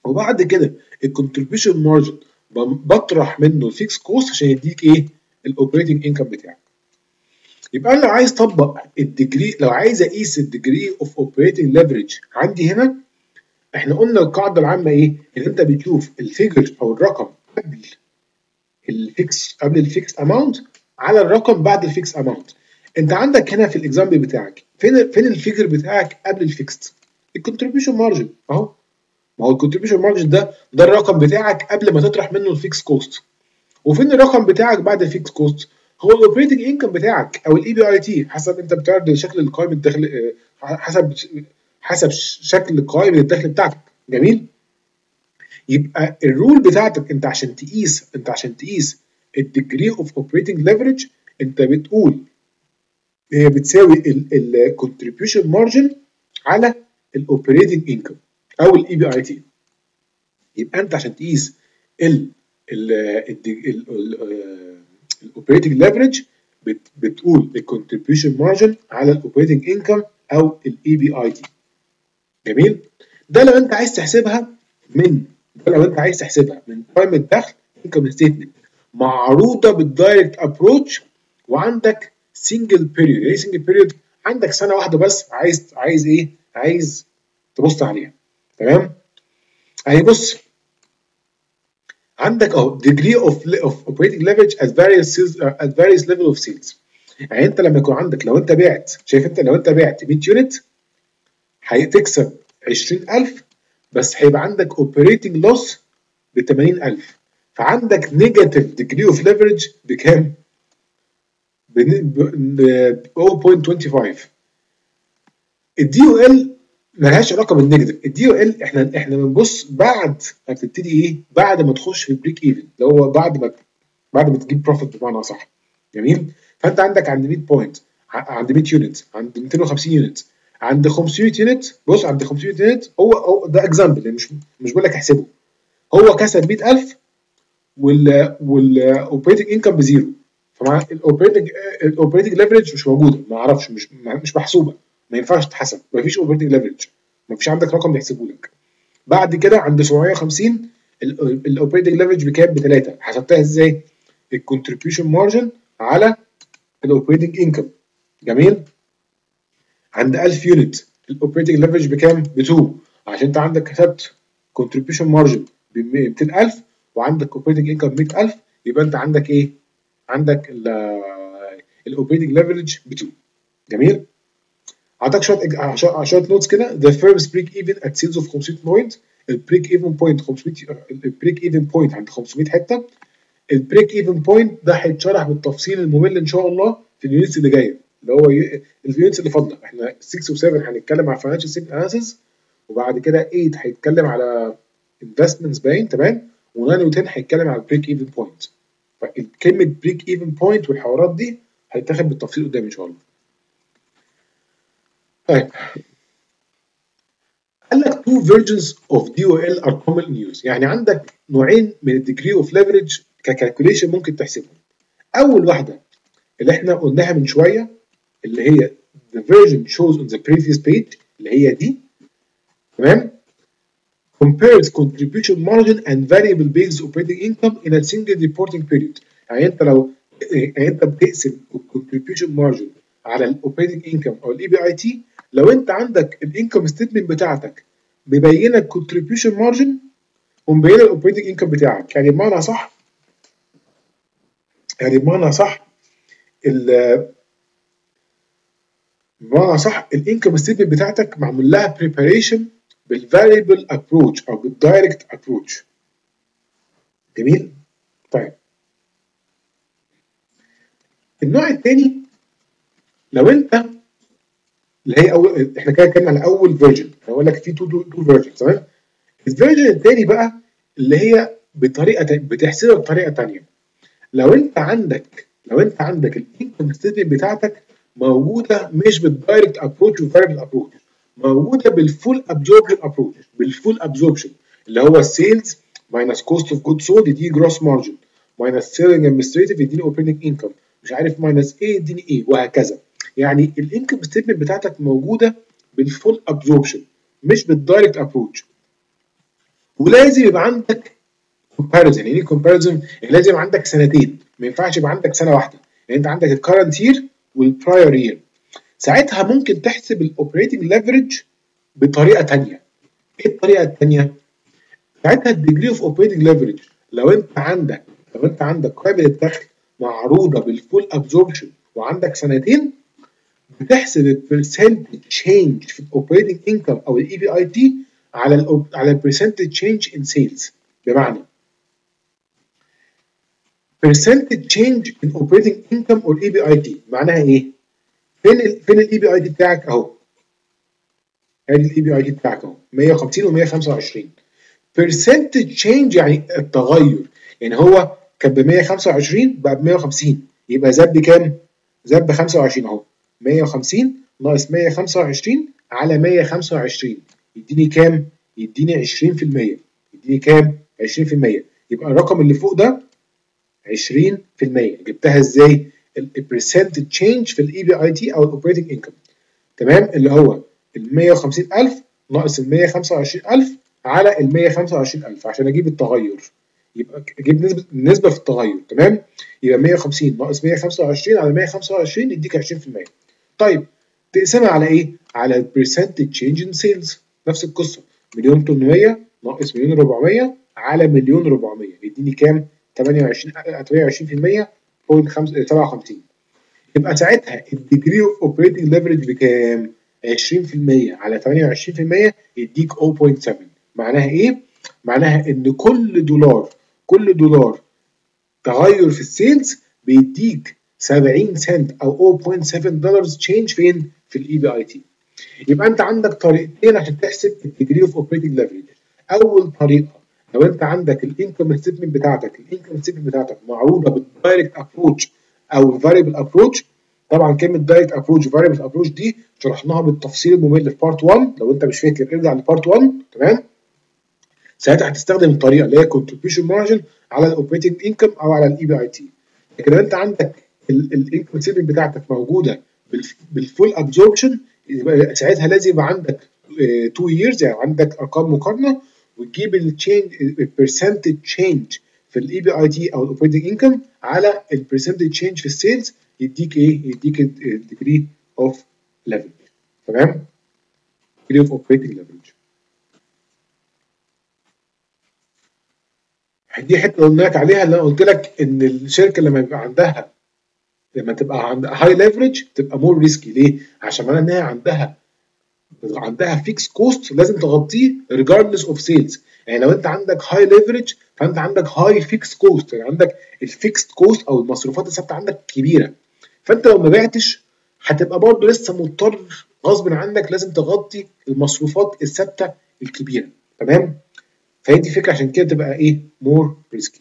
A: وبعد كده الكونتريبيوشن مارجن بطرح منه الفيكس كوست عشان يديك ايه؟ الاوبريتنج انكم بتاعك. يبقى انا لو عايز اطبق الديجري، لو عايز اقيس الديجري اوف اوبريتنج ليفرج عندي هنا، احنا قلنا القاعده العامه ايه؟ ان انت بتشوف الفيجر او الرقم قبل الفيكس، قبل الفيكس اماونت على الرقم بعد الفيكس اماونت. انت عندك هنا في الاكزامبل بتاعك فين فين الفيجر بتاعك قبل الفيكس؟ الكونتريبيوشن مارجن اهو. ما هو الكونتريبيوشن مارجن ده ده الرقم بتاعك قبل ما تطرح منه الفيكس كوست. وفين الرقم بتاعك بعد الفيكس كوست؟ هو الاوبريتنج انكم بتاعك او الاي بي اي تي، حسب انت بتعرض شكل القائمه الدخل، حسب حسب شكل قائمه الدخل بتاعتك. جميل؟ يبقى الرول بتاعتك انت عشان تقيس انت عشان تقيس الديجري اوف اوبريتنج ليفرج، انت بتقول هي بتساوي الكونتريبيوشن مارجن على الاوبريتنج انكم او الاي بي اي تي. يبقى انت عشان تقيس ال الاوبريتنج ليفرج بتقول الكونتريبيوشن مارجن على الاوبريتنج انكم او الاي بي اي تي. جميل؟ ده لو انت عايز تحسبها من ده لو انت عايز تحسبها من قائمه الدخل انكم ستيتمنت معروضه بالدايركت ابروتش، وعندك سنجل بيريود. ايه سنجل بيريود؟ عندك سنه واحده بس عايز عايز ايه؟ عايز تبص عليها. تمام؟ اهي بص، عندك اهو degree of of operating leverage at various sales uh, at various level of sales. يعني انت لما يكون عندك، لو انت بعت، شايف انت لو انت بعت مية يونت هتكسب عشرين ألف، بس هيبقى عندك operating loss ب ثمانين ألف، فعندك negative degree of leverage بكام؟ ب صفر فاصلة خمسة وعشرين. الدي او ال ملهاش علاقه بالنيجاتيف. الدي او ال احنا احنا بنبص بعد ما بتبتدي ايه؟ بعد ما تخش في البريك ايفن، اللي هو بعد ما بعد ما تجيب بروفيت بمعنى صح. جميل؟ فانت عندك عند مية بوينت، عند مية يونت، عند مئتين وخمسين يونت، عند خمسمية يونت. بص عند خمسمية يونت، هو, هو ده اكزامبل، مش مش بقول لك احسبه. هو كسب مية ألف وال والاوبريتنج انكم بزيرو، فمع الاوبريتنج الاوبريتنج ليفرج مش موجوده، ما اعرفش، مش مش محسوبه، ما ينفعش تتحسب، ما فيش اوبريتنج ليفرج، ما فيش عندك رقم يحسبه لك. بعد كده عند سبعمية وخمسين الاوبريتنج ليفرج بكام؟ بثلاثة. حسبتها ازاي؟ الكونتريبيوشن مارجن على الاوبريتنج انكم. جميل؟ عند ألف يونت الاوبريتنج ليفرج بكام؟ ب اتنين، عشان انت عندك كسبت كونتريبيوشن مارجن ب مئتين ألف وعندك اوبريتنج انكم مية ألف، يبقى انت عندك ايه؟ عندك الاوبريتنج ليفرج ب اتنين. جميل؟ اعطاك شويه شويه نوتس كده. the firm's break even at sales of خمسمية بوينت، البريك ايفن بوينت خمسمية، البريك ايفن بوينت عند خمسمية حته. البريك ايفن بوينت ده هيتشرح بالتفصيل الممل ان شاء الله في اليونتس اللي جايه، اللي هو اليونتس اللي فاضله. احنا ستة و سبعة هنتكلم على فاينانشال ستيتمنت اناليسيس، وبعد كده تمانية هيتكلم على انفستمنتس باين. تمام؟ و9 و10 هيتكلم على البريك ايفن بوينت. فكلمه بريك ايفن بوينت والحوارات دي هيتاخد بالتفصيل قدام ان شاء الله. طيب، قال لك two versions of دي او ال are common in use. يعني عندك نوعين من الديجري اوف ليفرج ككالكوليشن ممكن تحسبهم. اول واحده اللي احنا قلناها من شويه، اللي هي the version shows on the previous page، اللي هي دي. تمام؟ compares contribution margin and variable based operating income in a single reporting period. يعني انت لو يعني انت بتقسم contribution margin على الاوبريتنج انكم او الاي بي اي تي، لو انت عندك الانكم ستيتمنت بتاعتك مبينه الكونتريبيوشن مارجن ومبينه الاوبريتنج انكم بتاعك، يعني بمعنى صح يعني بمعنى صح ال بمعنى صح الانكم ستيتمنت بتاعتك معمول لها بريباريشن بالفاريبل ابروتش او بالدايركت ابروتش. جميل؟ طيب، النوع الثاني لو انت اللي هي اول، احنا كده اتكلمنا على اول فيرجن، هقول لك في تو تو فيرجن. تمام؟ الفيرجن الثاني بقى اللي هي بطريقه بتحسبها بطريقه ثانيه. لو انت عندك لو انت عندك الانكم ستيتمنت بتاعتك موجوده مش بالدايركت ابروتش والفاريبل ابروتش، موجوده بالفول ابزوربشن ابروتش. بالفول ابزوربشن اللي هو السيلز ماينس كوست اوف جود سولد يديني جروس مارجن، ماينس سيلينج ادمنستريتيف يديني اوبريتنج انكم، مش عارف ماينس ايه يديني ايه، وهكذا. يعني الانكم ستيتمنت بتاعتك موجوده بالفول ابزوربشن مش بالدايركت ابروتش. ولازم يبقى عندك كومباريزون. يعني ايه كومباريزون؟ يعني لازم يبقى عندك سنتين، ما ينفعش يبقى عندك سنه واحده. يعني انت عندك الكرنت يير والبراير يير. ساعتها ممكن تحسب الاوبريتنج ليفرج بطريقه ثانيه. ايه الطريقه الثانيه؟ ساعتها الديجري اوف اوبريتنج ليفرج، لو انت عندك لو انت عندك قابل الدخل معروضه بالفول ابزوربشن وعندك سنتين، بتحسب البرسنت تشينج في الاوبريتنج انكم او الاي بي اي تي على ال على البرسنت تشينج ان سيلز. بمعنى percentage change in operating income or اي بي اي تي معناها ايه؟ فين ال فين الاي بي اي تي بتاعك اهو. ادي الاي بي اي تي بتاعك اهو مية وخمسين و مية وخمسة وعشرين. percentage change يعني التغير، يعني هو كان ب مية وخمسة وعشرين بقى ب مية وخمسين، يبقى زاد بكام؟ زاد ب خمسة وعشرين اهو. مية وخمسين ناقص مية وخمسة وعشرين على مية وخمسة وعشرين يديني كام؟ يديني عشرين في المية. يديني كام؟ عشرين في المية. يبقى الرقم اللي فوق ده عشرين في المية. جبتها ازاي؟ البرسنت تشينج في الاي بي اي تي او الاوبريتنج انكم. تمام؟ اللي هو ال مية وخمسين ألف ناقص ال مية وخمسة وعشرين ألف على ال مية وخمسة وعشرين ألف عشان اجيب التغير. يبقى اجيب نسبه النسبه في التغير. تمام؟ يبقى مية وخمسين ناقص مية وخمسة وعشرين على مية وخمسة وعشرين يديك عشرين في المية. طيب تقسمها على ايه؟ على البرسنت تشينج ان سيلز. نفس القصه، مليون تمنمية ناقص مليون أربعمية على مليون أربعمية يديني كام؟ تمنية وعشرين تمنية وعشرين في المية فاصلة سبعة وخمسين. يبقى ساعتها الديجري اوف اوبريتنج ليفرج بكام؟ عشرين في المية على تمنية وعشرين في المية يديك صفر فاصلة سبعة. معناها ايه؟ معناها ان كل دولار كل دولار تغير في السيلز بيديك سبعين سنت او صفر فاصلة سبعة دولار تشينج فين؟ في الاي بي اي تي. يبقى انت عندك طريقتين عشان تحسب الديجري اوف اوبريتنج ليفرج. اول طريقه، لو انت عندك الانكم ستيتمنت بتاعتك الانكم ستيتمنت بتاعتك معروضه بالدايركت ابروتش او الفاريبل ابروتش. طبعا كلمه دايركت ابروتش وفاريبل ابروتش دي شرحناها بالتفصيل الممل في بارت واحد. لو انت مش فاكر ارجع لبارت واحد. تمام؟ ساعتها هتستخدم الطريقه اللي هي كونتريبيوشن مارجن على الاوبريتنج انكم او على الاي بي اي تي. لكن لو انت عندك الانكم ستيتمنت بتاعتك موجوده بالفول ابزوربشن، يبقى ساعتها لازم يبقى عندك اتنين years، يعني عندك ارقام مقارنه وتجيب التشينج البرسنتج تشينج في الاي بي اي تي او الاوبريتنج انكم على البرسنتج تشينج في السيلز يديك ايه؟ يديك الديجري اوف ليفرج. تمام؟ ديجري اوف اوبريتنج ليفرج. دي حته قلنا لك عليها، اللي انا قلت لك ان الشركه لما يبقى عندها لما تبقى عندها هاي ليفرج تبقى مور ريسكي. ليه؟ عشان معناها ان هي عندها عندها فيكس كوست لازم تغطيه ريجاردلس اوف سيلز. يعني لو انت عندك هاي ليفرج فانت عندك هاي فيكس كوست، يعني عندك الفيكس كوست او المصروفات الثابته عندك كبيره. فانت لو ما بعتش هتبقى برضه لسه مضطر غصب عنك لازم تغطي المصروفات الثابته الكبيره. تمام؟ فهي دي فكره، عشان كده تبقى ايه؟ مور ريسكي.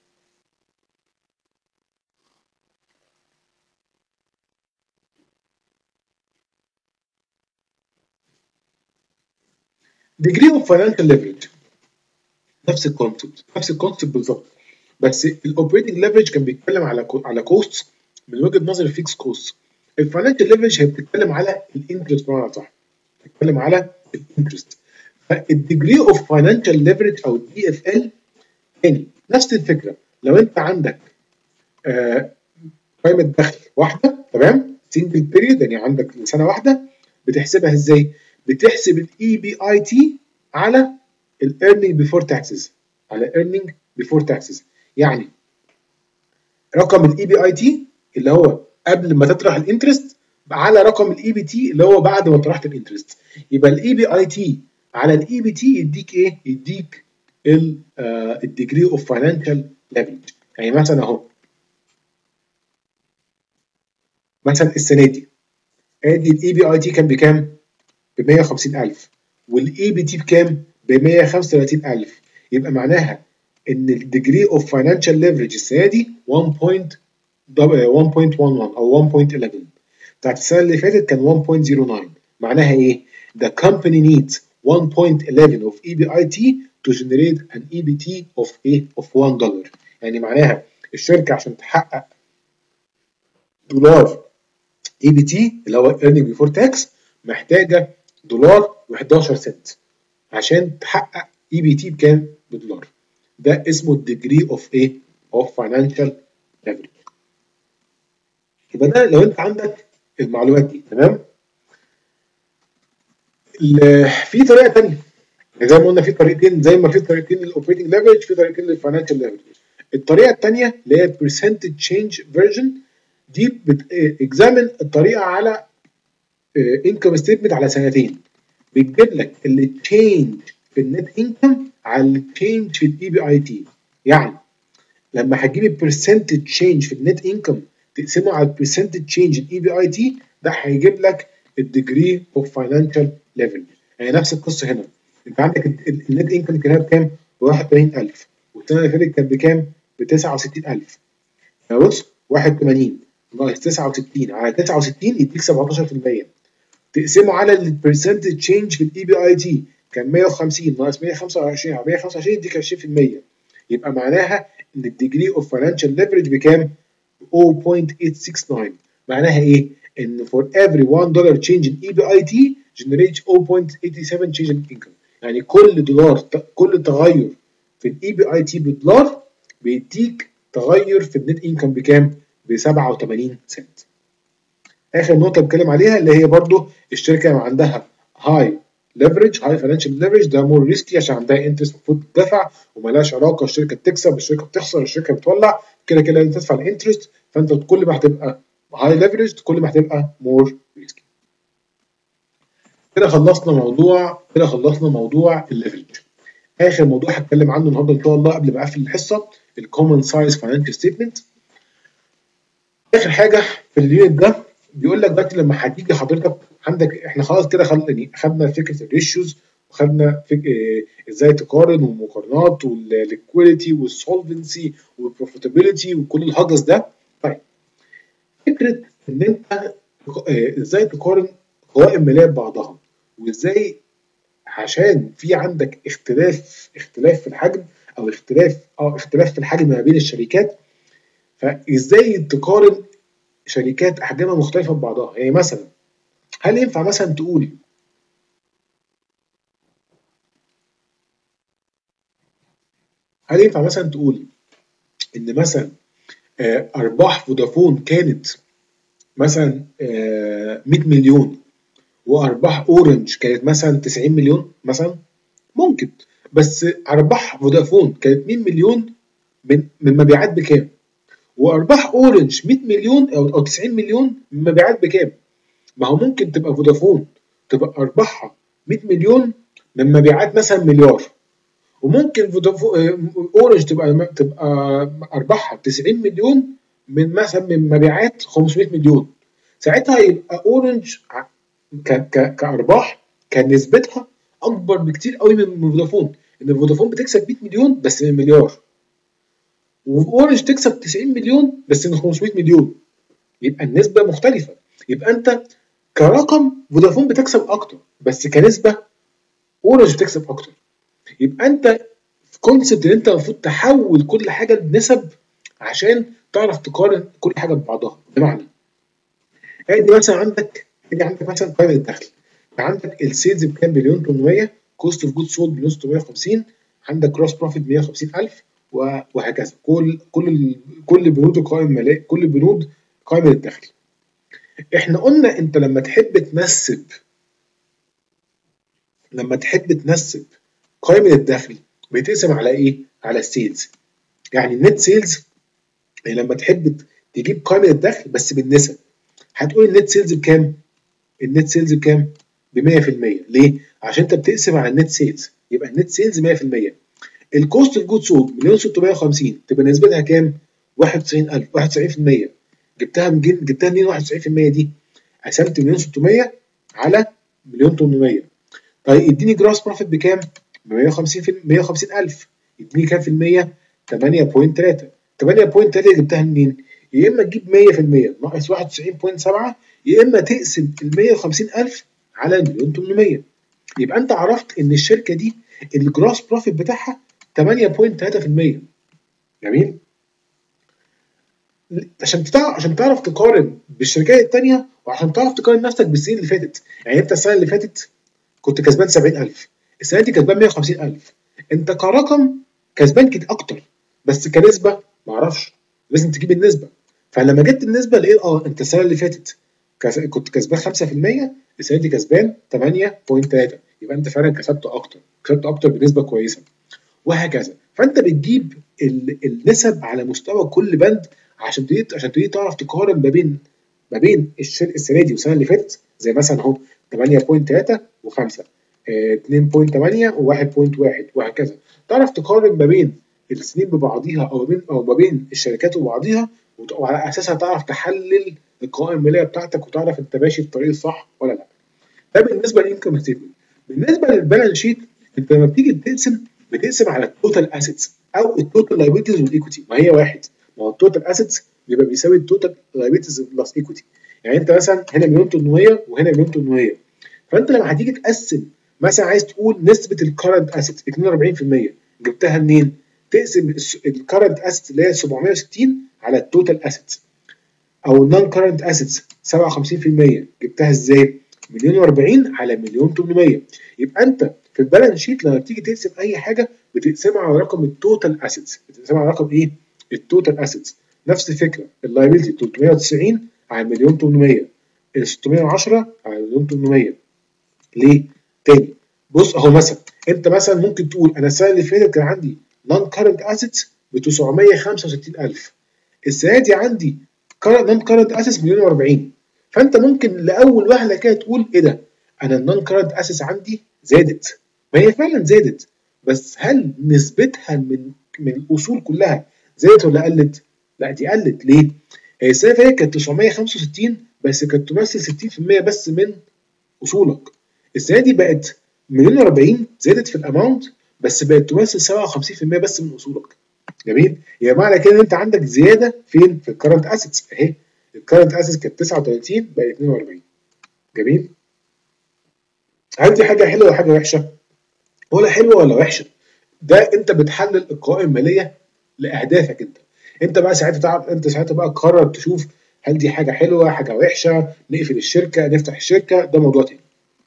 A: degree of financial leverage نفس الكونسبت نفس الكونسبت بالظبط، بس الاوبريتنج ليفرج كان بيتكلم على على كوست من وجهه نظر الفيكس كوست. الفاينانشال ليفرج هي بتتكلم على الانترست بمعنى صح، بتتكلم على الانترست. فالديجري اوف فاينانشال ليفرج او الدي اف ال تاني نفس الفكره. لو انت عندك آه قائمه دخل واحده، تمام، سنجل بيريود، يعني عندك سنه واحده، بتحسبها ازاي؟ بتحسب الاي بي اي تي على الايرنينج بيفور تاكسز على ايرنينج بيفور تاكسز. يعني رقم الاي بي اي تي اللي هو قبل ما تطرح الانترست على رقم الاي بي تي اللي هو بعد ما طرحت الانترست. يبقى الاي بي اي تي على الاي بي تي يديك ايه؟ يديك الديجري اوف فاينانشال ليفرج. يعني مثلا اهو، مثلا السنه دي ادي الاي بي اي تي كان بكام؟ ب مية وخمسين ألف والاي بي تي بكام؟ ب مية وخمسة وتلاتين ألف. يبقى معناها ان الديجري اوف فاينانشال ليفرج السنه دي واحد فاصلة واحد او واحد فاصلة واحد واحد. بتاعت السنه اللي فاتت كان واحد فاصلة صفر تسعة. معناها ايه؟ The company needs واحد فاصلة واحد واحد of اي بي اي تي to generate an اي بي تي of ايه؟ of واحد دولار. يعني معناها الشركه عشان تحقق دولار اي بي تي اللي هو earning before tax محتاجه دولار و11 سنت عشان تحقق اي بي تي بكام؟ بدولار. ده اسمه الديجري اوف ايه؟ اوف فاينانشال ليفرج. يبقى ده لو انت عندك المعلومات دي تمام. في طريقه ثانيه زي ما قلنا، في طريقتين، زي ما في طريقتين للاوبريتنج ليفرج في طريقتين للفاينانشال ليفرج. الطريقه الثانيه اللي هي برسنتج تشينج فيرجن، دي بتكزامن الطريقه على انكم ستيتمنت على سنتين، بتجيب لك التشينج في النت انكم على التشينج في الاي بي اي تي. يعني لما هتجيب البرسنتج تشينج في النت انكم تقسمه على البرسنتج تشينج الاي بي اي تي، ده هيجيب لك الديجري اوف فاينانشال ليفل. يعني نفس القصه هنا، انت عندك النت انكم كان بكام؟ ب واحد وثمانين ألف، والسنه اللي فاتت كانت بكام؟ ب تسعة وستين ألف. بص، واحد وثمانين ناقص تسعة وستين على تسعة وستين يديك سبعتاشر في المية. تقسمه على البرسنتج تشينج في الاي بي اي تي كان مية وخمسين ناقص مية وخمسة وعشرين على مية وخمسة وعشرين يديك عشرين في المية. يبقى معناها ان الديجري اوف فاينانشال ليفرج بكام؟ صفر فاصلة تمنية ستة تسعة. معناها ايه؟ ان for every one dollar change in اي بي اي تي generates صفر فاصلة ثمانية سبعة change in income. يعني كل دولار، كل تغير في الاي بي اي تي بدولار بيديك تغير في النت انكم بكام؟ ب سبعة وثمانين سنت. اخر نقطه بتكلم عليها اللي هي برضو الشركه ما عندها هاي ليفرج، هاي فاينانشال ليفرج، ده مور ريسكي عشان عندها انترست المفروض تدفع ومالهاش علاقه، الشركه بتكسب الشركه بتخسر الشركه بتولع، كده كده لازم تدفع الانترست. فانت كل ما هتبقى هاي ليفرج كل ما هتبقى مور ريسكي. كده خلصنا موضوع كده خلصنا موضوع الليفرج. اخر موضوع هتكلم عنه النهارده ان شاء الله قبل ما اقفل الحصه الكومن سايز فاينانشال ستيتمنت. اخر حاجه في اليونت ده بيقول لك دلوقتي لما هتيجي حضرتك عندك، احنا خلاص كده خدنا فكره الريشيوز، وخدنا فك... اه ازاي تقارن والمقارنات والليكويديتي والسولفنسي والبروفيتابيلتي وكل الهجس ده. طيب فكره ان انت اه ازاي تقارن قوائم ماليه ببعضها، وازاي عشان في عندك اختلاف اختلاف في الحجم او اختلاف اه اختلاف في الحجم ما بين الشركات، فازاي تقارن شركات احجامها مختلفه ببعضها. يعني مثلا هل ينفع مثلا تقول هل ينفع مثلا تقول ان مثلا ارباح فودافون كانت مثلا مية مليون وارباح اورنج كانت مثلا تسعين مليون مثلا؟ ممكن، بس ارباح فودافون كانت مية مليون من من مبيعات بكام؟ وارباح اورنج مية مليون او او تسعين مليون من مبيعات بكام؟ ما هو ممكن تبقى فودافون تبقى ارباحها مية مليون من مبيعات مثلا مليار، وممكن فودافون اورنج تبقى تبقى ارباحها تسعين مليون من مثلا من مبيعات خمسمية مليون. ساعتها يبقى اورنج كارباح كان نسبتها اكبر بكتير قوي من فودافون، ان فودافون بتكسب مية مليون بس من مليار، واورنج تكسب تسعين مليون بس من خمسمية مليون، يبقى النسبه مختلفه. يبقى انت كرقم فودافون بتكسب اكتر، بس كنسبه اورنج بتكسب اكتر. يبقى انت في كونسبت ان انت المفروض تحول كل حاجه لنسب عشان تعرف تقارن كل حاجه ببعضها. بمعنى ادي مثلا عندك ادي عندك مثلا قائمه الدخل، عندك السيلز بكام؟ مليون تمنمية، كوست اوف جود سولد مليون ستمية وخمسين، عندك كروس بروفيت مية وخمسين ألف، وهكذا. كل كل كل بنود القائمه الماليه، كل بنود قائمه الدخل. احنا قلنا انت لما تحب تنسب لما تحب تنسب قائمه الدخل بتقسم على ايه؟ على السيلز. يعني النت سيلز لما تحب تجيب قائمه الدخل بس بالنسب، هتقول النت سيلز بكام؟ النت سيلز بكام؟ ب مية في المية. ليه؟ عشان انت بتقسم على النت سيلز، يبقى النت سيلز مية في المية. الكوست اوف جود سولد مليون ستمية وخمسين تبقى نسبتها كام؟ واحد وتسعين ألف، واحد وتسعين في المية. جبتها من جبتها منين واحد وتسعين في المية دي؟ قسمت مليون ستمية على مليون تمنمية. طيب اديني جراس بروفيت بكام؟ ب مية وخمسين في مية وخمسين ألف، اديني كام في المية؟ تمانية فاصلة تلاتة. تمانية فاصلة تلاتة جبتها منين؟ يا اما تجيب مية في المية ناقص واحد وتسعين فاصلة سبعة، يا اما تقسم ال مية وخمسين ألف على المليون تمنمية. يبقى انت عرفت ان الشركه دي الجراس بروفيت بتاعها تمانية فاصلة تلاتة في المية. جميل؟ عشان تعرف عشان تعرف تقارن بالشركات الثانيه، وعشان تعرف تقارن نفسك بالسنين اللي فاتت. يعني انت السنه اللي فاتت كنت كسبان سبعين ألف، السنه دي كسبان مية وخمسين ألف، انت كرقم كسبان كده اكتر، بس كنسبه معرفش، لازم تجيب النسبه. فلما جبت النسبه لقيت اه انت السنه اللي فاتت كنت كسبان خمسة في المية، السنه دي كسبان ثمانية فاصلة ثلاثة، يبقى انت فعلا كسبت اكتر، كسبت اكتر بنسبه كويسه، وهكذا. فانت بتجيب النسب على مستوى كل بند عشان تبتدي عشان تبتدي تعرف تقارن ما بين ما بين السنه دي والسنه اللي فاتت، زي مثلا اهو ثمانية فاصلة ثلاثة و5، اثنين فاصلة ثمانية و1.1 وهكذا. تعرف تقارن ما بين السنين ببعضيها او بين او ما بين الشركات وبعضيها، وعلى اساسها تعرف تحلل القوائم الماليه بتاعتك وتعرف انت ماشي في الطريق الصح ولا لا. ده بالنسبه للانكم ستيتمنت. بالنسبه للبالانس شيت، انت لما بتيجي تقسم بتقسم على التوتال اسيتس او التوتال لايبيلتيز والايكويتي، ما هي واحد. ما هو التوتال اسيتس بيبقى بيساوي التوتال لايبيلتيز بلس ايكويتي. يعني انت مثلا هنا مليون ثمانمية وهنا مليون ثمانمية، فانت لما هتيجي تقسم مثلا عايز تقول نسبه الكرنت اسيتس اثنين وأربعين في المية، جبتها منين؟ تقسم الكرنت اسيتس اللي هي سبعمية وستين على التوتال اسيتس، او النون كرنت اسيتس سبعة وخمسين في المية، جبتها ازاي؟ مليون وأربعين على مليون ثمانمية. يبقى انت في البالانس شيت لما بتيجي تقسم اي حاجه بتقسمها على رقم التوتال اسيتس، بتقسمها على رقم ايه؟ التوتال اسيتس. نفس الفكره اللايبيلتي ثلاثمية وتسعين على مليون ثمانمية، ال ستمية وعشرة على مليون ثمانمية. ليه؟ تاني بص اهو، مثلا انت مثلا ممكن تقول انا السنه اللي فاتت كان عندي نون كرنت اسيتس ب تسعمية وخمسة وستين ألف، السنه دي عندي نون كرنت اسيتس مليون وأربعين. فانت ممكن لاول وهله كده تقول ايه ده؟ انا النون كرنت اسيتس عندي زادت. ما هي فعلا زادت، بس هل نسبتها من من الاصول كلها زادت ولا قلت؟ لا دي قلت. ليه؟ هي السنه اللي فاتت كانت تسعمية وخمسة وستين بس كانت تمثل ستين في المية بس من اصولك. السنه دي بقت مليون وأربعين، زادت في الاماونت بس بقت تمثل سبعة وخمسين في المية بس من اصولك. جميل؟ يعني معنى كده ان انت عندك زياده فين؟ في الكرنت اسيتس اهي. الكرنت اسيتس كانت تسعة وتلاتين بقت اتنين وأربعين. جميل؟ هل دي حاجه حلوه ولا حاجه وحشه؟ ولا حلوه ولا وحشه. ده انت بتحلل القوائم الماليه لاهدافك انت. انت بقى ساعتها تعرف، انت ساعتها بقى تقرر تشوف هل دي حاجه حلوه، حاجه وحشه، نقفل الشركه، نفتح الشركه، ده موضوع تاني.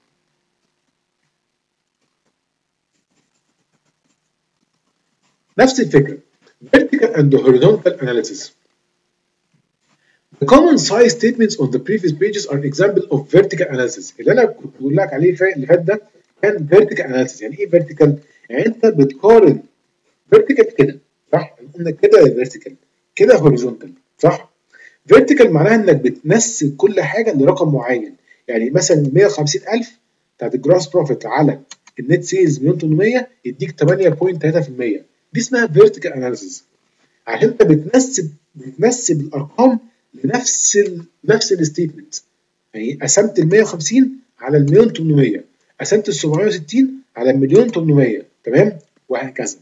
A: نفس الفكره vertical and horizontal analysis. The common size statements on the previous pages are example of vertical analysis. اللي انا كنت بقول لك عليه اللي فات ده كان vertical analysis. يعني ايه vertical؟ يعني انت بتقارن vertical كده، صح؟ قلنا كده vertical، كده horizontal، صح؟ vertical معناها انك بتنسب كل حاجه لرقم معين. يعني مثلا مية وخمسين ألف بتاعت الجروس بروفيت على النت سيلز مليون ثمانمية يديك ثمانية فاصلة ثلاثة في المية. دي اسمها vertical analysis. عشان انت بتنسب بتنسب الارقام لنفس ال نفس الستيتمنت. يعني قسمت ال مية وخمسين على المليون ثمانمية، قسمت ال سبعمية وستين على المليون ثمانمية، تمام؟ وهكذا.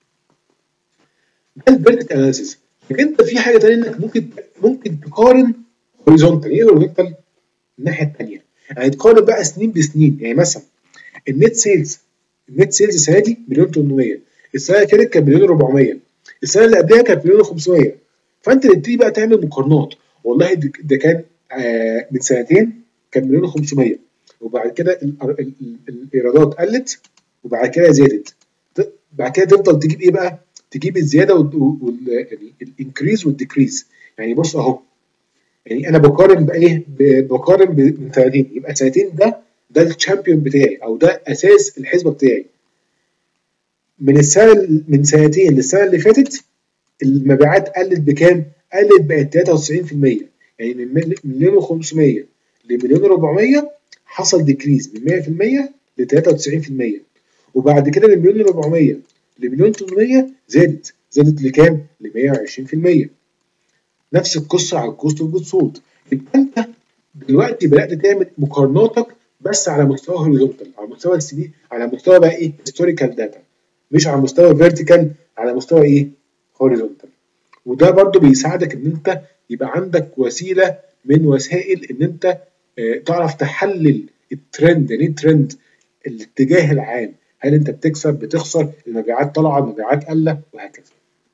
A: ده الفيرتيكال اناليسيس. لكن انت في حاجه ثانيه انك ممكن ممكن تقارن هوريزونتال. ايه هوريزونتال؟ الناحيه الثانيه، يعني تقارن بقى سنين بسنين. يعني مثلا النت سيلز النت سيلز السنه دي مليون ثمانمية، السنه اللي فاتت كان مليون أربعمية، السنه اللي قبلها كانت مليون وخمسمية. فانت تبتدي بقى تعمل مقارنات. والله ده كان آه من سنتين كان مليون وخمسمية، وبعد كده الايرادات قلت وبعد كده زادت. بعد كده تفضل تجيب ايه بقى؟ تجيب الزياده وال يعني الانكريز والديكريز. يعني بص اهو، يعني انا بقارن بايه؟ بقارن من سنتين، يبقى سنتين ده ده الشامبيون بتاعي او ده اساس الحسبه بتاعي. من السنه من سنتين للسنه اللي فاتت المبيعات قلت بكام؟ قلت بقت تلاتة وتسعين في المية. يعني من مليون وخمسمية لمليون وأربعمية حصل ديكريز من مية في المية ل تلاتة وتسعين في المية. وبعد كده من مليون وأربعمية لمليون ثمانمية زادت زادت لكام؟ ل مية وعشرين في المية. نفس القصه على الكوست اوف جود سولد. يبقى انت دلوقتي بدات تعمل مقارناتك بس على مستوى هوريزونتال، على مستوى السي على مستوى بقى ايه؟ هيستوريكال داتا، مش على مستوى فيرتيكال، على مستوى ايه؟ هوريزونتال. وده برضو بيساعدك ان انت يبقى عندك وسيله من وسائل ان انت اه تعرف تحلل الترند. يعني ايه ترند؟ الاتجاه العام، هل انت بتكسب بتخسر، المبيعات طالعه المبيعات قله، وهكذا.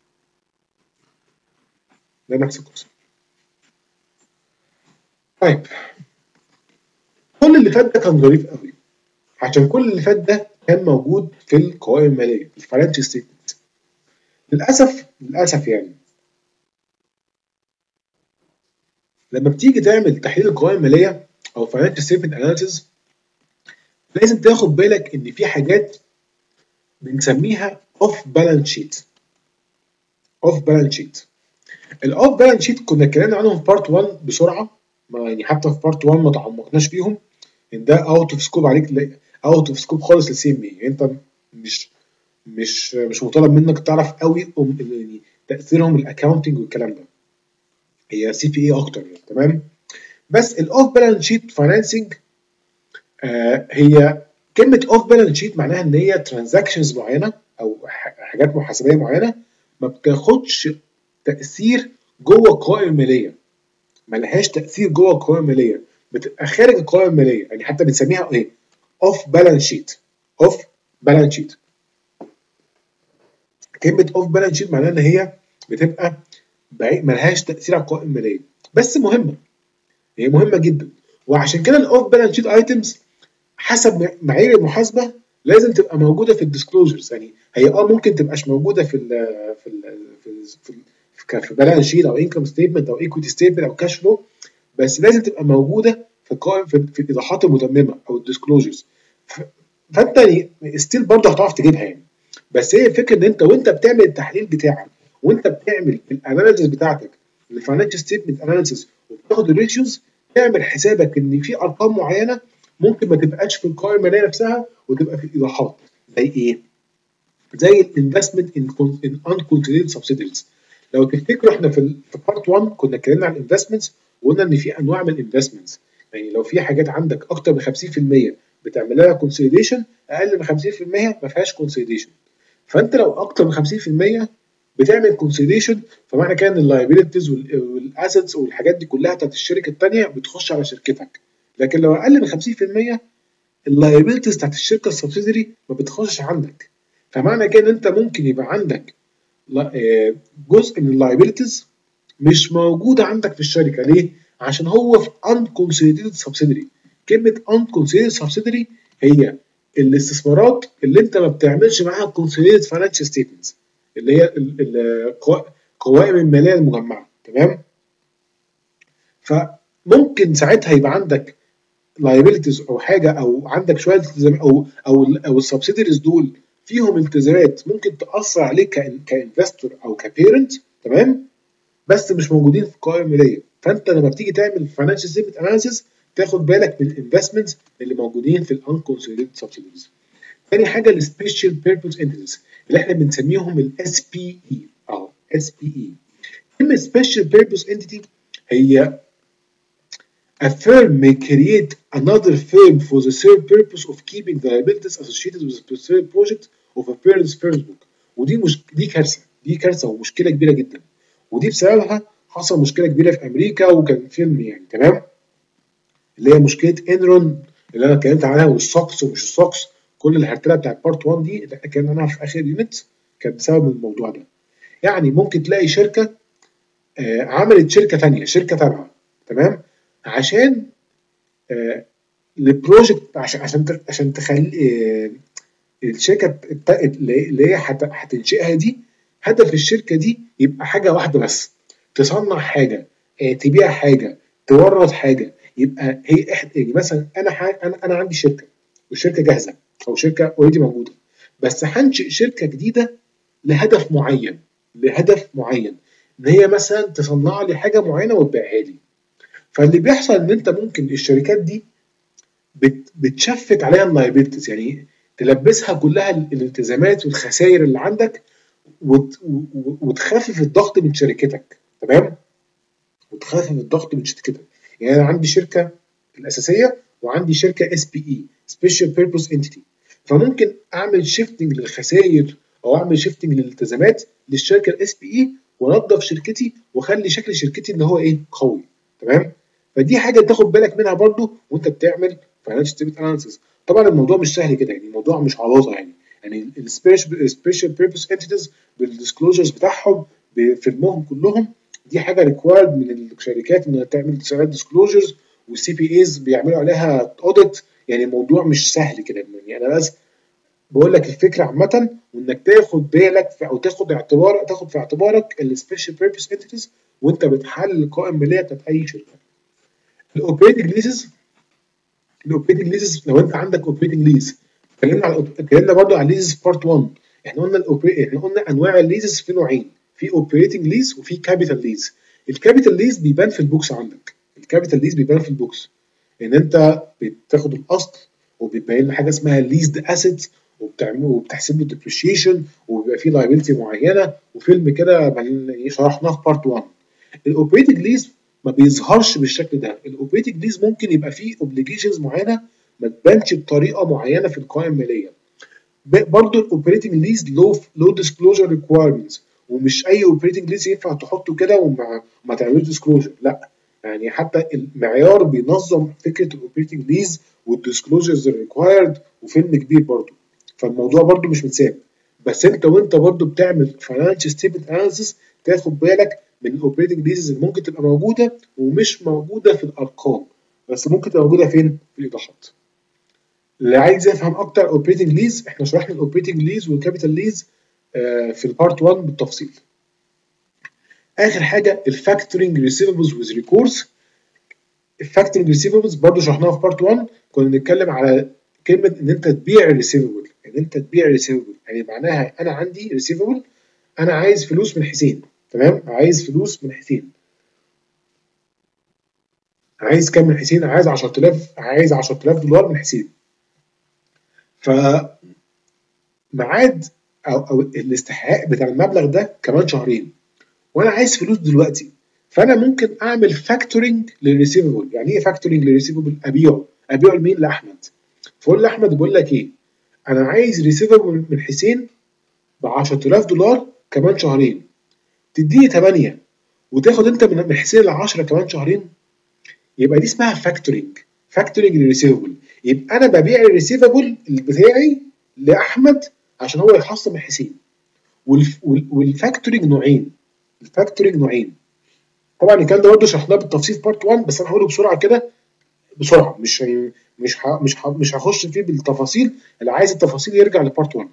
A: ده نفس القصه. طيب كل اللي فات ده كان ظريف قوي، عشان كل اللي فات ده كان موجود في القوائم الماليه الفاينانشال ستيتمنت. للاسف للاسف يعني لما بتيجي تعمل تحليل القوائم الماليه او فاينانشال ستيتمنت اناليسيز لازم تاخد بالك ان في حاجات بنسميها اوف بالانس شيت. اوف بالانس شيت الاوف بالانس شيت كنا اتكلمنا عنهم في بارت واحد بسرعه، ما يعني حتى في بارت واحد ما تعمقناش فيهم، ان ده اوت اوف سكوب عليك، اوت اوف سكوب خالص للسي ام بي. يعني انت مش مش مش مطالب منك تعرف قوي يعني تاثيرهم الاكونتنج والكلام ده، هي سي بي اي اكتر يعني. تمام. بس الاوف بالانس شيت فاينانسنج آه هي كلمه اوف بالانس شيت معناها ان هي ترانزاكشنز معينه او حاجات محاسبيه معينه ما بتاخدش تاثير جوه القوائم الماليه، ملهاش تاثير جوه القوائم الماليه، بتبقى خارج القوائم الماليه، يعني حتى بنسميها ايه؟ اوف بالانس شيت. اوف بالانس شيت كلمه اوف بالانس شيت معناها ان هي بتبقى بعيد، ملهاش تاثير على القوائم الماليه، بس مهمه، هي مهمه جدا. وعشان كده الاوف بالانس شيت ايتمز حسب معايير المحاسبه لازم تبقى موجوده في الديسكلوجرز. يعني هي اه ممكن تبقاش موجوده في ال في ال في ال في, ال في بالانس شيت او انكم ستيتمنت او ايكويتي ستيتمنت او كاش فلو، بس لازم تبقى موجوده في القائم في, في الايضاحات المتممه او الديسكلوجرز. فانت يعني ستيل برضه هتعرف تجيبها يعني، بس هي الفكره ان انت وانت بتعمل التحليل بتاعك وانت بتعمل الاناليسيس بتاعتك الفاينانشال ستيتمنت اناليسيس وبتاخد الريشيوز، تعمل حسابك ان في ارقام معينه ممكن ما تبقاش في القوائم الماليه نفسها وتبقى في الايضاحات. زي ايه؟ زي الانفستمنت ان انكونسيدرد سبسيديز. لو تفتكروا احنا في في بارت واحد كنا اتكلمنا عن الانفستمنتس وقلنا ان في انواع من الانفستمنتس، يعني لو في حاجات عندك اكتر من خمسين في المية بتعمل لها كونسوليديشن، اقل من خمسين في المية ما فيهاش كونسوليديشن. فانت لو اكتر من خمسين في المية بتعمل كونسوليديشن فمعنى كده ان اللايبيلتيز والاسيتس والحاجات دي كلها بتاعت الشركه الثانيه بتخش على شركتك. لكن لو اقل من خمسين في المية اللايبيلتيز بتاعت الشركه السبسيدري ما بتخشش عندك. فمعنى كده ان انت ممكن يبقى عندك جزء من اللايبيلتيز مش موجود عندك في الشركه. ليه؟ عشان هو في unconsolidated subsidiary. كلمه unconsolidated subsidiary هي الاستثمارات اللي انت ما بتعملش معاها consolidated financial statements، اللي هي القوائم الماليه المجمعه. تمام؟ فممكن ساعتها يبقى عندك liabilities او حاجه او عندك شويه التزامات او او او السبسيديريز دول فيهم التزامات ممكن تاثر عليك كانفستور او كبيرنت. تمام؟ بس مش موجودين في القوائم الماليه. فانت لما بتيجي تعمل فاينانشال ستيتمنت اناليسيس تاخد بالك من الانفستمنتس اللي موجودين في الانكونسوليديتد سبسيديريز. تاني حاجه السبيشال بيربوز انتيتيز اللي احنا بنسميهم الاس بي اي او اس بي اي. كلمه سبيشال بيربوز انتيتي هي a firm may create another firm for the sole purpose of keeping the liabilities associated with a specific project of a parent's first book. ودي مش دي كارثه، دي كارثه ومشكله كبيره جدا، ودي بسببها حصل مشكله كبيره في امريكا وكان فيلم يعني. تمام؟ اللي هي مشكله انرون اللي انا اتكلمت عنها، والسوكس ومش السوكس، كل الهرتله بتاعت بارت واحد دي اللي احنا اتكلمنا عنها في اخر يونت كانت بسبب الموضوع ده. يعني ممكن تلاقي شركه آه عملت شركه ثانيه، شركه تابعه، تمام؟ عشان آه البروجكت عشان عشان عشان تخلي آه الشركه اللي هي هتنشئها دي، هدف الشركه دي يبقى حاجه واحده بس، تصنع حاجه، آه تبيع حاجه، تورد حاجه. يبقى هي يعني مثلا انا انا انا عندي شركه والشركه جاهزه او شركه اوريدي موجوده، بس هنشئ شركه جديده لهدف معين، لهدف معين ان هي مثلا تصنع لي حاجه معينه وتبيعها لي. فاللي بيحصل ان انت ممكن الشركات دي بت بتشفت عليها اللايبيلتيز، يعني تلبسها كلها الالتزامات والخسائر اللي عندك وت وتخفف الضغط من شركتك. تمام؟ وتخفف الضغط من شركتك. يعني انا عندي شركه الاساسيه وعندي شركه اس بي اي سبيشال بيربوز انتيتي، فممكن اعمل شيفتنج للخسائر او اعمل شيفتنج للالتزامات للشركه الاس بي اي وانضف شركتي واخلي شكل شركتي ان هو ايه؟ قوي. تمام؟ فدي حاجه تاخد بالك منها برضو وانت بتعمل فاينانشال ستيتمنت اناليسيس. طبعا الموضوع مش سهل كده، يعني الموضوع مش علاقه يعني يعني السبيشال بيربوز انتيتيز بالديسكلوجرز بتاعهم بفيلمهم كلهم، دي حاجه ريكوايرد من الشركات انها تعمل ديسكلوجرز، والسي بي ايز بيعملوا عليها اوديت. يعني الموضوع مش سهل كده يعني. انا بس بقول لك الفكره عامه، وانك تاخد بالك في او تاخد اعتبار تاخد في اعتبارك السبيشال بيربز انتيتيز وانت بتحلل القوائم الماليه بتاعت اي شركه. الاوبريتنج ليزز الاوبريتنج ليزز لو انت عندك اوبريتنج ليز، اتكلمنا على اتكلمنا برضه على الليزز بارت واحد. احنا قلنا الأوبري... احنا قلنا انواع الليزز في نوعين، في اوبريتنج ليز وفي كابيتال ليز. الكابيتال ليز بيبان في البوكس عندك، الكابيتال ليز بيبان في البوكس ان انت بتاخد الاصل وبيبين لك حاجه اسمها ليزد اسيتس وبتعمل وبتحسب له ديبريشيشن وبيبقى فيه لايبيلتي معينه وفيلم كده شرحناه في بارت واحد. الاوبريتنج ليز ما بيظهرش بالشكل ده، الاوبريتنج ليز ممكن يبقى فيه اوبليجيشنز معينه ما تبانش بطريقه معينه في القوائم الماليه. برضه الاوبريتنج ليز لو لو ديسكلوجر ريكوايرمنتس، ومش اي اوبريتنج ليز ينفع تحطه كده وما ما تعملوش ديسكلوجر، لا، يعني حتى المعيار بينظم فكره الاوبريتنج ليز والديسكلوجرز الريكوايرد وفيلم كبير برضه، فالموضوع برضه مش متساب. بس انت وانت برضه بتعمل فاينانشال ستيتمنت اناليسيس تاخد بالك من الاوبريتنج ليزز اللي ممكن تبقى موجوده ومش موجوده في الارقام، بس ممكن تبقى موجوده فين؟ في الايضاحات. اللي عايز يفهم اكتر اوبريتنج ليز، احنا شرحنا الاوبريتنج ليز والكابيتال ليز في البارت واحد بالتفصيل. اخر حاجه الفاكتورنج ريسيفبلز ويز ريكورس. الفاكتورنج ريسيفبلز برضه شرحناها في بارت واحد، كنا بنتكلم على كلمه ان انت تبيع الريسيفبل، ان انت تبيع الريسيفبل يعني معناها انا عندي ريسيفبل، انا عايز فلوس من حسين، تمام، عايز فلوس من حسين، عايز كام من حسين؟ عايز عشرة آلاف، عايز عشرة آلاف دولار من حسين. ف ميعاد او او الاستحقاق بتاع المبلغ ده كمان شهرين وانا عايز فلوس دلوقتي، فانا ممكن اعمل فاكتورنج للريسيفبل. يعني ايه فاكتورنج للريسيفبل؟ ابيعه ابيعه لمين؟ لاحمد. فاقول لاحمد بقول لك ايه، انا عايز ريسيفبل من حسين ب عشرة آلاف دولار كمان شهرين، تديني ثمانية وتاخد انت من حسين ال عشرة كمان شهرين، يبقى دي اسمها فاكتورنج. فاكتورنج للريسيفبل، يبقى انا ببيع الريسيفبل بتاعي لاحمد عشان هو يحصل من حسين. والفاكتورنج نوعين، الفاكتورنج نوعين طبعا الكلام ده برضه شرحناه بالتفصيل في بارت واحد، بس انا هقوله بسرعه كده بسرعه، مش مش ه... مش ه... مش هخش فيه بالتفاصيل، اللي عايز التفاصيل يرجع لبارت واحد.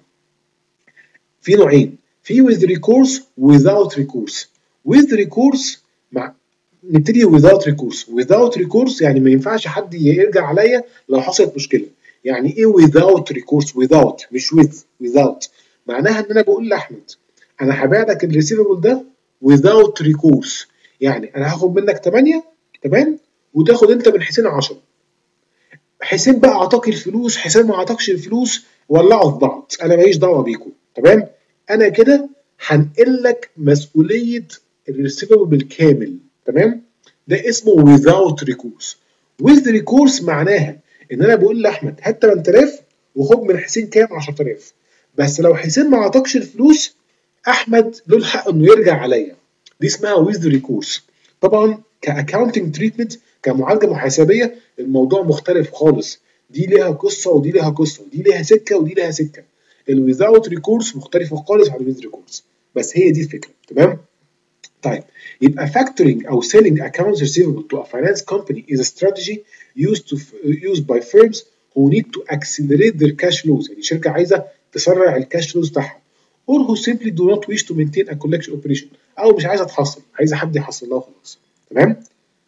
A: في نوعين، في with recourse without recourse. with recourse مع نبتدي without recourse. without recourse يعني ما ينفعش حد يرجع عليا لو حصلت مشكله. يعني ايه without recourse؟ without مش with، without معناها ان انا بقول لاحمد انا هبيع لك الريسيفبل ده without recourse، يعني انا هاخد منك ثمانية، تمام، وتاخد انت من حسين عشرة. حسين بقى اعطاك الفلوس، حسين ما اعطاكش الفلوس، ولعوا في بعض، انا ماليش دعوه بيكم، تمام. انا كده هنقل لك مسؤوليه الريسيفبل بالكامل، تمام. ده اسمه without recourse. with recourse معناها ان انا بقول لاحمد هات ثمانية آلاف وخد من حسين كام؟ عشرة آلاف، بس لو حسين ما اعطاكش الفلوس احمد له الحق انه يرجع عليا، دي اسمها with recourse. طبعا كاكاونتنج تريتمنت، كمعالجه محاسبيه الموضوع مختلف خالص، دي ليها قصه ودي ليها قصه، ودي ليها سكه ودي ليها سكه. الويزاوت ريكورس مختلفه خالص عن الويز ريكورس، بس هي دي الفكره، تمام. طيب يبقى factoring او selling accounts receivable to a finance company is a strategy used to used by firms who need to accelerate their cash flows. يعني شركه عايزه تسرع الكاش فلوز بتاعها، or who simply do not wish to maintain a collection operation، او مش عايزه تحصل، عايزه حد يحصل لها خلاص، تمام.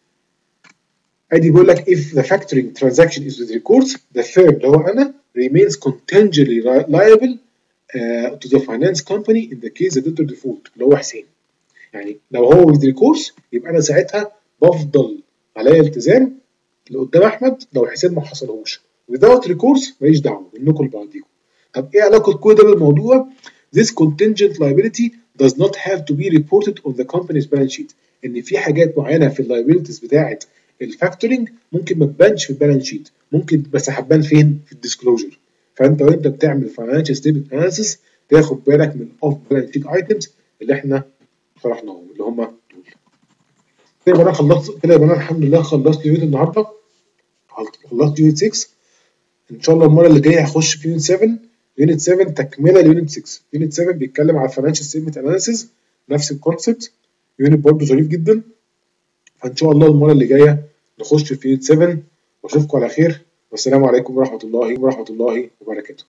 A: ادي بيقول لك if the factoring transaction is with recourse the firm اللي هو انا remains contingently liable uh, to the finance company in the case the debtor default اللي هو حسين. يعني لو هو with recourse يبقى انا ساعتها بفضل عليا التزام اللي قدام احمد لو حسين ما حصلهوش. without recourse ماليش دعوه منكم لبعضيكم. طب ايه علاقه كل ده بالموضوع؟ This contingent liability does not have to be reported on the company's balance sheet. ان في حاجات معينه في اللايبيلتيز بتاعه الفاكتورنج ممكن ما تبانش في البالانس شيت، ممكن بس هتبان فين؟ في الديسكلوجر. فانت وانت بتعمل فاينانشال ستيتمنت اناليسيس تاخد بالك من الاوف بالانس شيت ايتمز اللي احنا شرحناهم اللي هم دول. كده يبقى انا خلصت، كده يبقى انا الحمد لله خلصت يونت النهارده، خلصت يونت ستة. ان شاء الله المره اللي جايه هخش في يونت سبعة. يونت سبعة تكمله ليونت ستة. يونت سبعة بيتكلم على الفاينانشال ستيتمنت اناليسيس، نفس الكونسبت، يونت برضه ظريف جدا. فان شاء الله المره اللي جايه نخش في يونت سبعة، واشوفكم على خير، والسلام عليكم ورحمه الله ورحمه الله وبركاته.